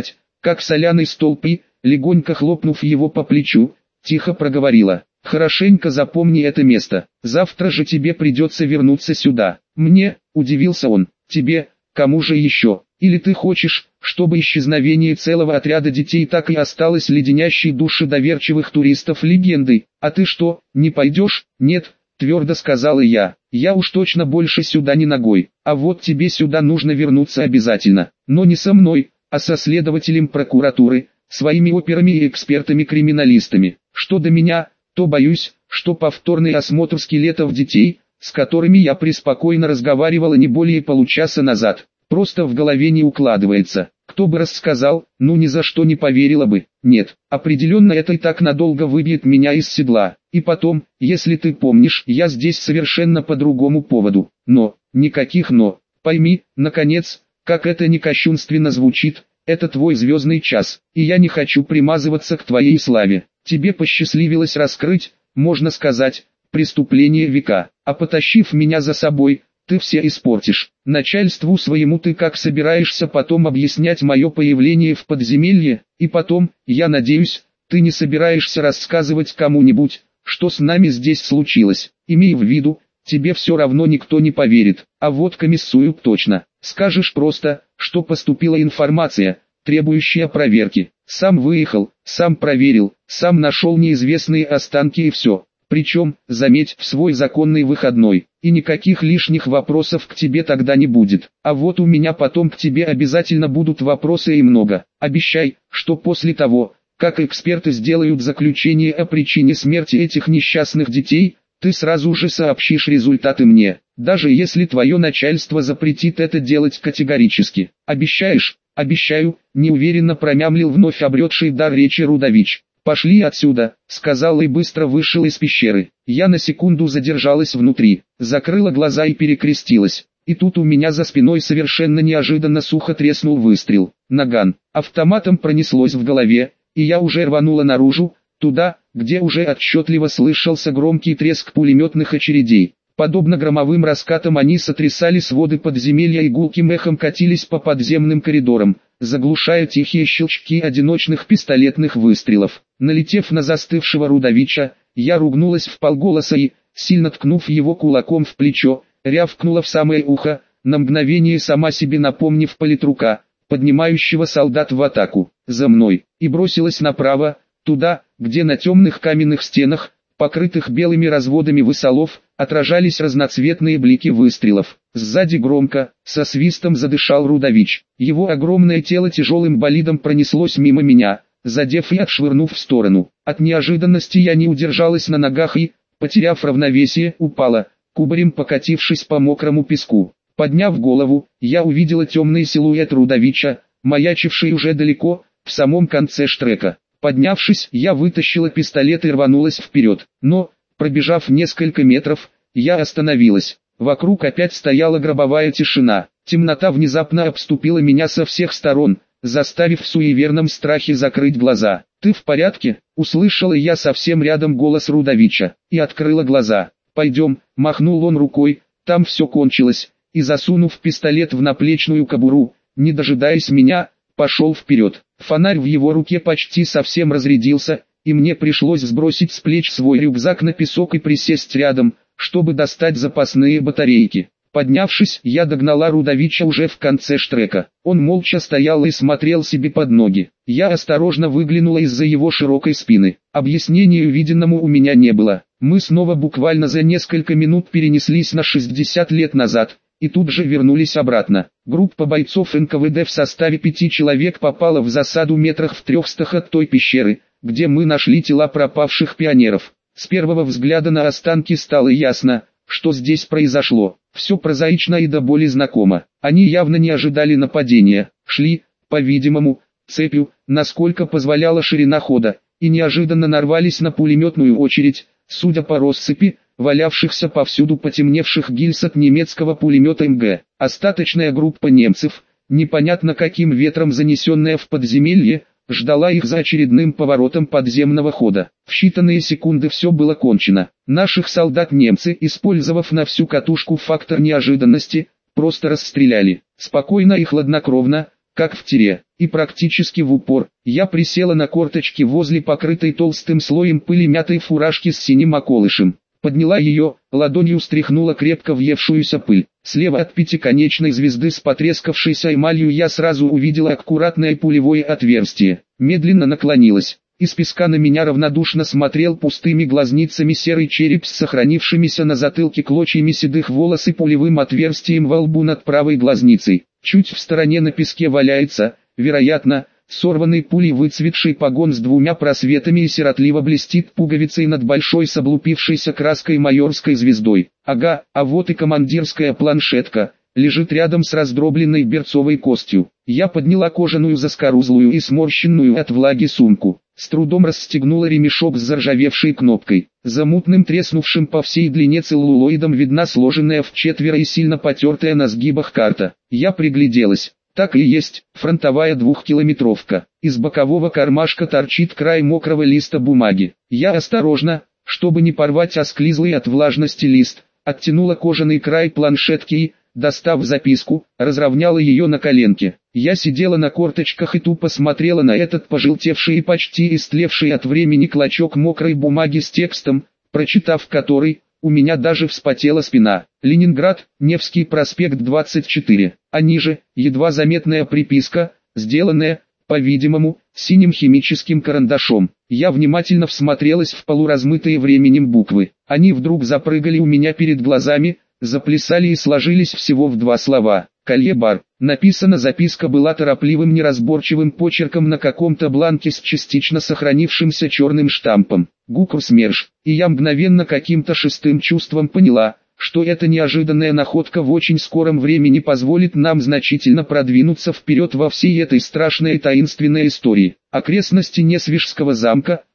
как соляный столб и, легонько хлопнув его по плечу, тихо проговорила: «Хорошенько запомни это место, завтра же тебе придется вернуться сюда». «Мне?» – удивился он. «Тебе? Кому же еще? Или ты хочешь, чтобы исчезновение целого отряда детей так и осталось леденящей души доверчивых туристов легендой? А ты что, не пойдешь?» «Нет», – твердо сказала я. «Я уж точно больше сюда не ногой. А вот тебе сюда нужно вернуться обязательно. Но не со мной, а со следователем прокуратуры, своими операми и экспертами-криминалистами. Что до меня, то боюсь, что повторный осмотр скелетов детей, с которыми я преспокойно разговаривала не более получаса назад, просто в голове не укладывается. Кто бы рассказал, ну ни за что не поверила бы. Нет, определенно это и так надолго выбьет меня из седла. И потом, если ты помнишь, я здесь совершенно по другому поводу. Но, никаких «но». Пойми, наконец, как это ни кощунственно звучит, это твой звездный час, и я не хочу примазываться к твоей славе. Тебе посчастливилось раскрыть, можно сказать, преступление века, а потащив меня за собой, ты все испортишь. Начальству своему ты как собираешься потом объяснять мое появление в подземелье, и потом, я надеюсь, ты не собираешься рассказывать кому-нибудь, что с нами здесь случилось. Имей в виду, тебе все равно никто не поверит, а вот комиссую точно. Скажешь просто, что поступила информация, требующая проверки. Сам выехал, сам проверил, сам нашел неизвестные останки и все. Причем, заметь, в свой законный выходной, и никаких лишних вопросов к тебе тогда не будет. А вот у меня потом к тебе обязательно будут вопросы и много. Обещай, что после того, как эксперты сделают заключение о причине смерти этих несчастных детей, ты сразу же сообщишь результаты мне, даже если твое начальство запретит это делать категорически. Обещаешь? Обещаю, неуверенно промямлил вновь обретший дар речи Рудович. «Пошли отсюда», — сказал и быстро вышел из пещеры. Я на секунду задержалась внутри, закрыла глаза и перекрестилась. И тут у меня за спиной совершенно неожиданно сухо треснул выстрел. Наган. Автоматом пронеслось в голове, и я уже рванула наружу, туда, где уже отчетливо слышался громкий треск пулеметных очередей. Подобно громовым раскатам они сотрясали своды подземелья и гулким эхом катились по подземным коридорам, заглушая тихие щелчки одиночных пистолетных выстрелов. Налетев на застывшего Рудовича, я ругнулась вполголоса и, сильно ткнув его кулаком в плечо, рявкнула в самое ухо, на мгновение сама себе напомнив политрука, поднимающего солдат в атаку, за мной, и бросилась направо, туда, где на темных каменных стенах, покрытых белыми разводами высолов, отражались разноцветные блики выстрелов. Сзади громко, со свистом задышал Рудович. Его огромное тело тяжелым болидом пронеслось мимо меня, задев и отшвырнув в сторону. От неожиданности я не удержалась на ногах и, потеряв равновесие, упала, кубарем покатившись по мокрому песку. Подняв голову, я увидела темный силуэт Рудовича, маячивший уже далеко, в самом конце штрека. Поднявшись, я вытащила пистолет и рванулась вперед, но, пробежав несколько метров, я остановилась. Вокруг опять стояла гробовая тишина. Темнота внезапно обступила меня со всех сторон, заставив в суеверном страхе закрыть глаза. «Ты в порядке?» — услышала я совсем рядом голос Рудовича, и открыла глаза. «Пойдем», — махнул он рукой, — «там все кончилось», и засунув пистолет в наплечную кобуру, не дожидаясь меня, пошел вперед. Фонарь в его руке почти совсем разрядился, и мне пришлось сбросить с плеч свой рюкзак на песок и присесть рядом, чтобы достать запасные батарейки. Поднявшись, я догнала Рудовича уже в конце штрека. Он молча стоял и смотрел себе под ноги. Я осторожно выглянула из-за его широкой спины. Объяснения увиденному у меня не было. Мы снова буквально за несколько минут перенеслись на 60 лет назад, и тут же вернулись обратно. Группа бойцов НКВД в составе 5 человек попала в засаду метрах в 300 от той пещеры, где мы нашли тела пропавших пионеров. С первого взгляда на останки стало ясно, что здесь произошло. Все прозаично и до боли знакомо. Они явно не ожидали нападения, шли, по-видимому, цепью, насколько позволяла ширина хода, и неожиданно нарвались на пулеметную очередь, судя по россыпи, валявшихся повсюду потемневших гильз от немецкого пулемета МГ. Остаточная группа немцев, непонятно каким ветром занесенная в подземелье, ждала их за очередным поворотом подземного хода. В считанные секунды все было кончено. Наших солдат немцы, использовав на всю катушку фактор неожиданности, просто расстреляли. Спокойно и хладнокровно, как в тире. и практически в упор. Я присела на корточки возле покрытой толстым слоем пыли мятой фуражки с синим околышем. Подняла ее, ладонью стряхнула крепко въевшуюся пыль. Слева от пятиконечной звезды с потрескавшейся эмалью я сразу увидела аккуратное пулевое отверстие. Медленно наклонилась. Из песка на меня равнодушно смотрел пустыми глазницами серый череп с сохранившимися на затылке клочьями седых волос и пулевым отверстием во лбу над правой глазницей. Чуть в стороне на песке валяется, вероятно, сорванный пулей выцветший погон с двумя просветами и сиротливо блестит пуговицей над большой с облупившейся краской майорской звездой. Ага, а вот и командирская планшетка, лежит рядом с раздробленной берцовой костью. Я подняла кожаную заскорузлую и сморщенную от влаги сумку. С трудом расстегнула ремешок с заржавевшей кнопкой. За мутным треснувшим по всей длине целлулоидом видна сложенная вчетверо и сильно потертая на сгибах карта. Я пригляделась. Так и есть, фронтовая двухкилометровка. Из бокового кармашка торчит край мокрого листа бумаги. Я осторожно, чтобы не порвать осклизлый от влажности лист, оттянула кожаный край планшетки и, достав записку, разровняла ее на коленке. Я сидела на корточках и тупо смотрела на этот пожелтевший и почти истлевший от времени клочок мокрой бумаги с текстом, прочитав который, у меня даже вспотела спина. Ленинград, Невский проспект 24. А ниже, едва заметная приписка, сделанная, по-видимому, синим химическим карандашом. Я внимательно всмотрелась в полуразмытые временем буквы. Они вдруг запрыгали у меня перед глазами, заплясали и сложились всего в два слова. Колье-бар. Написана записка была торопливым неразборчивым почерком на каком-то бланке с частично сохранившимся черным штампом. Гукрсмерш. И я мгновенно каким-то шестым чувством поняла, что эта неожиданная находка в очень скором времени позволит нам значительно продвинуться вперед во всей этой страшной и таинственной истории. Окрестности Несвижского замка,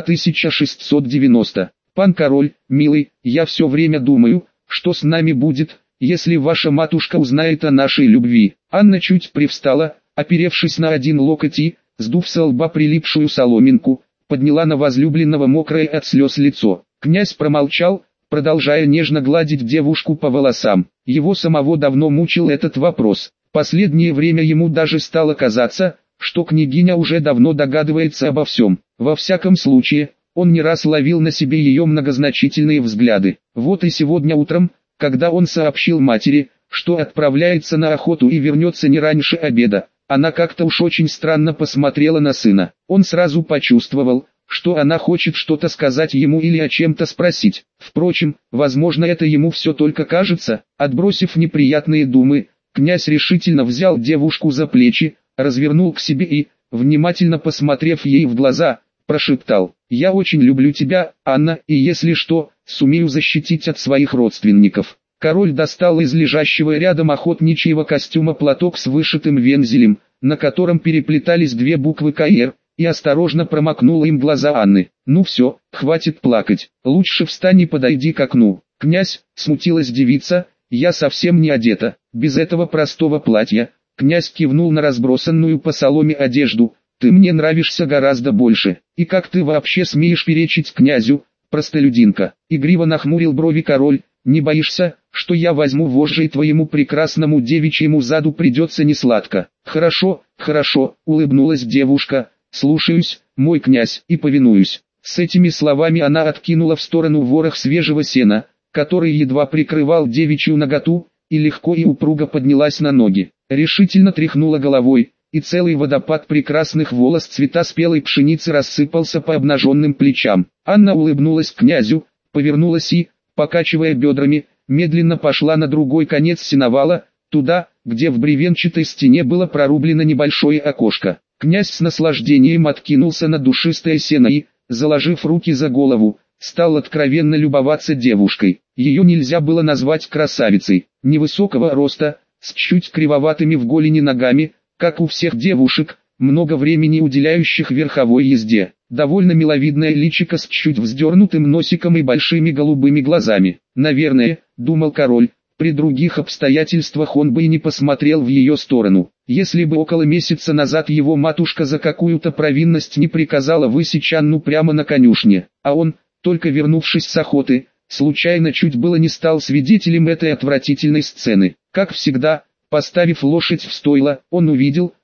1690. Пан король, милый, я все время думаю, что с нами будет, если ваша матушка узнает о нашей любви. Анна чуть привстала, оперевшись на один локоть и, сдув со лба прилипшую соломинку, подняла на возлюбленного мокрое от слез лицо. Князь промолчал, продолжая нежно гладить девушку по волосам. Его самого давно мучил этот вопрос. Последнее время ему даже стало казаться, что княгиня уже давно догадывается обо всем. Во всяком случае, он не раз ловил на себе ее многозначительные взгляды. Вот и сегодня утром, когда он сообщил матери, что отправляется на охоту и вернется не раньше обеда, она как-то уж очень странно посмотрела на сына. Он сразу почувствовал, что она хочет что-то сказать ему или о чем-то спросить. Впрочем, возможно, это ему все только кажется. Отбросив неприятные думы, князь решительно взял девушку за плечи, развернул к себе и, внимательно посмотрев ей в глаза, прошептал: «Я очень люблю тебя, Анна, и если что, сумею защитить от своих родственников». Король достал из лежащего рядом охотничьего костюма платок с вышитым вензелем, на котором переплетались две буквы «КР», и осторожно промокнул им глаза Анны. «Ну все, хватит плакать, лучше встань и подойди к окну». «Князь», — смутилась девица, — «я совсем не одета, без этого простого платья». Князь кивнул на разбросанную по соломе одежду. «Ты мне нравишься гораздо больше. И как ты вообще смеешь перечить князю, простолюдинка?» Игриво нахмурил брови король. «Не боишься, что я возьму вожжи и твоему прекрасному девичьему заду придется несладко?» «Хорошо, хорошо», — улыбнулась девушка. «Слушаюсь, мой князь, и повинуюсь». С этими словами она откинула в сторону ворох свежего сена, который едва прикрывал девичью наготу, и легко и упруго поднялась на ноги. Решительно тряхнула головой, и целый водопад прекрасных волос цвета спелой пшеницы рассыпался по обнаженным плечам. Анна улыбнулась князю, повернулась и, покачивая бедрами, медленно пошла на другой конец сеновала, туда, где в бревенчатой стене было прорублено небольшое окошко. Князь с наслаждением откинулся на душистое сено и, заложив руки за голову, стал откровенно любоваться девушкой. Ее нельзя было назвать красавицей. Невысокого роста, с чуть кривоватыми в голени ногами, как у всех девушек, много времени уделяющих верховой езде. Довольно миловидное личико с чуть вздернутым носиком и большими голубыми глазами. Наверное, думал король, при других обстоятельствах он бы и не посмотрел в ее сторону. Если бы около месяца назад его матушка за какую-то провинность не приказала высечь Анну прямо на конюшне, а он, только вернувшись с охоты, случайно чуть было не стал свидетелем этой отвратительной сцены. Как всегда, поставив лошадь в стойло, он увидел,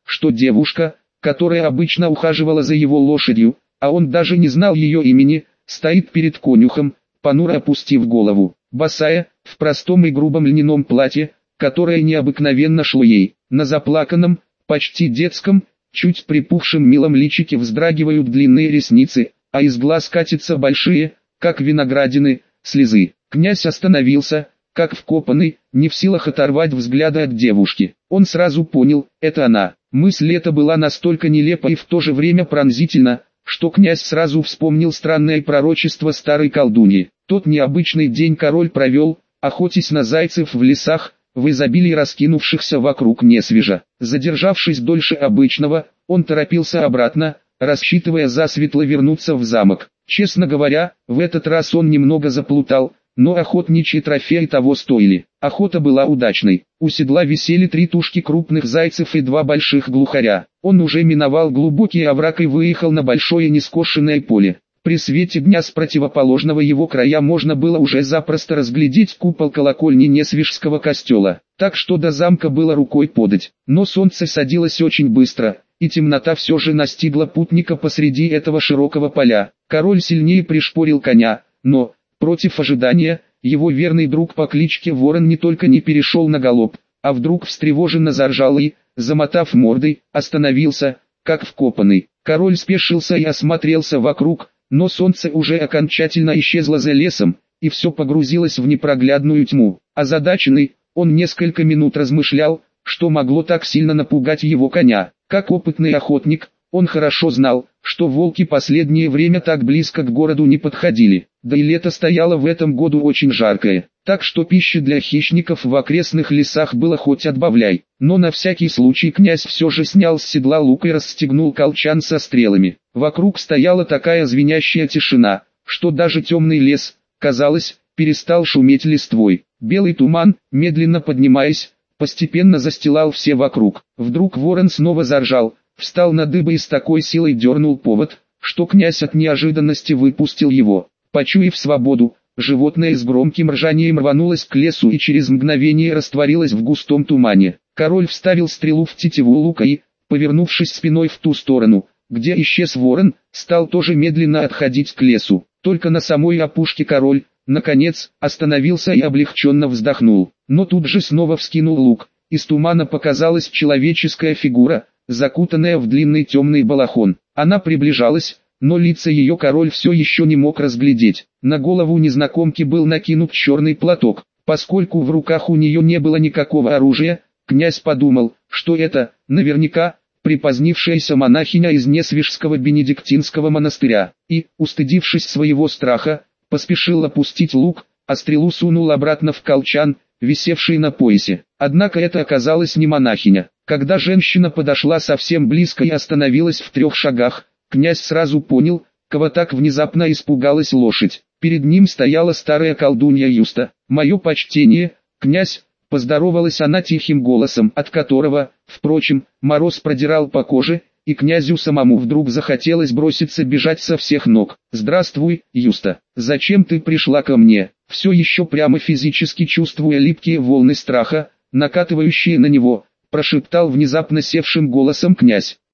что девушка, которая обычно ухаживала за его лошадью, а он даже не знал ее имени, стоит перед конюхом, понуро опустив голову, босая, в простом и грубом льняном платье, которое необыкновенно шло ей. На заплаканном, почти детском, чуть припухшем милом личике вздрагивают длинные ресницы, а из глаз катятся большие, как виноградины, слезы. Князь остановился, как вкопанный, не в силах оторвать взгляда от девушки. Он сразу понял, это она. Мысль эта была настолько нелепа и в то же время пронзительна, что князь сразу вспомнил странное пророчество старой колдуньи. Тот необычный день король провел, охотясь на зайцев в лесах, в изобилии раскинувшихся вокруг Несвежа. Задержавшись дольше обычного, он торопился обратно, рассчитывая засветло вернуться в замок. Честно говоря, в этот раз он немного заплутал, но охотничьи трофеи того стоили. Охота была удачной. У седла висели 3 тушки крупных зайцев и 2 больших глухаря. Он уже миновал глубокий овраг и выехал на большое нескошенное поле. При свете дня с противоположного его края можно было уже запросто разглядеть купол колокольни Несвежского костела, так что до замка было рукой подать. Но солнце садилось очень быстро, и темнота все же настигла путника посреди этого широкого поля. Король сильнее пришпорил коня, но, против ожидания, его верный друг по кличке Ворон не только не перешел на галоп, а вдруг встревоженно заржал и, замотав мордой, остановился, как вкопанный. Король спешился и осмотрелся вокруг, но солнце уже окончательно исчезло за лесом, и все погрузилось в непроглядную тьму. Озадаченный, он несколько минут размышлял, что могло так сильно напугать его коня. Как опытный охотник, он хорошо знал, что волки последнее время так близко к городу не подходили, да и лето стояло в этом году очень жаркое, так что пищи для хищников в окрестных лесах было хоть отбавляй. Но на всякий случай князь все же снял с седла лук и расстегнул колчан со стрелами. Вокруг стояла такая звенящая тишина, что даже темный лес, казалось, перестал шуметь листвой. Белый туман, медленно поднимаясь, постепенно застилал все вокруг. Вдруг ворон снова заржал, встал на дыбы и с такой силой дернул повод, что князь от неожиданности выпустил его. Почуяв свободу, животное с громким ржанием рванулось к лесу и через мгновение растворилось в густом тумане. Король вставил стрелу в тетиву лука и, повернувшись спиной в ту сторону, где исчез ворон, стал тоже медленно отходить к лесу. Только на самой опушке король, наконец, остановился и облегченно вздохнул. Но тут же снова вскинул лук. Из тумана показалась человеческая фигура, закутанная в длинный темный балахон. Она приближалась, но лица ее король все еще не мог разглядеть. На голову незнакомки был накинут черный платок. Поскольку в руках у нее не было никакого оружия, князь подумал, что это, наверняка, припозднившаяся монахиня из Несвежского бенедиктинского монастыря, и, устыдившись своего страха, поспешил опустить лук, а стрелу сунул обратно в колчан, висевший на поясе. Однако это оказалась не монахиня. Когда женщина подошла совсем близко и остановилась в 3 шагах, князь сразу понял, кого так внезапно испугалась лошадь. Перед ним стояла старая колдунья Юста. «Мое почтение, князь», — поздоровалась она тихим голосом, от которого, впрочем, мороз продирал по коже, и князю самому вдруг захотелось броситься бежать со всех ног. «Здравствуй, Юста. Зачем ты пришла ко мне?» Все еще прямо физически чувствуя липкие волны страха, накатывающие на него, прошептал внезапно севшим голосом князь.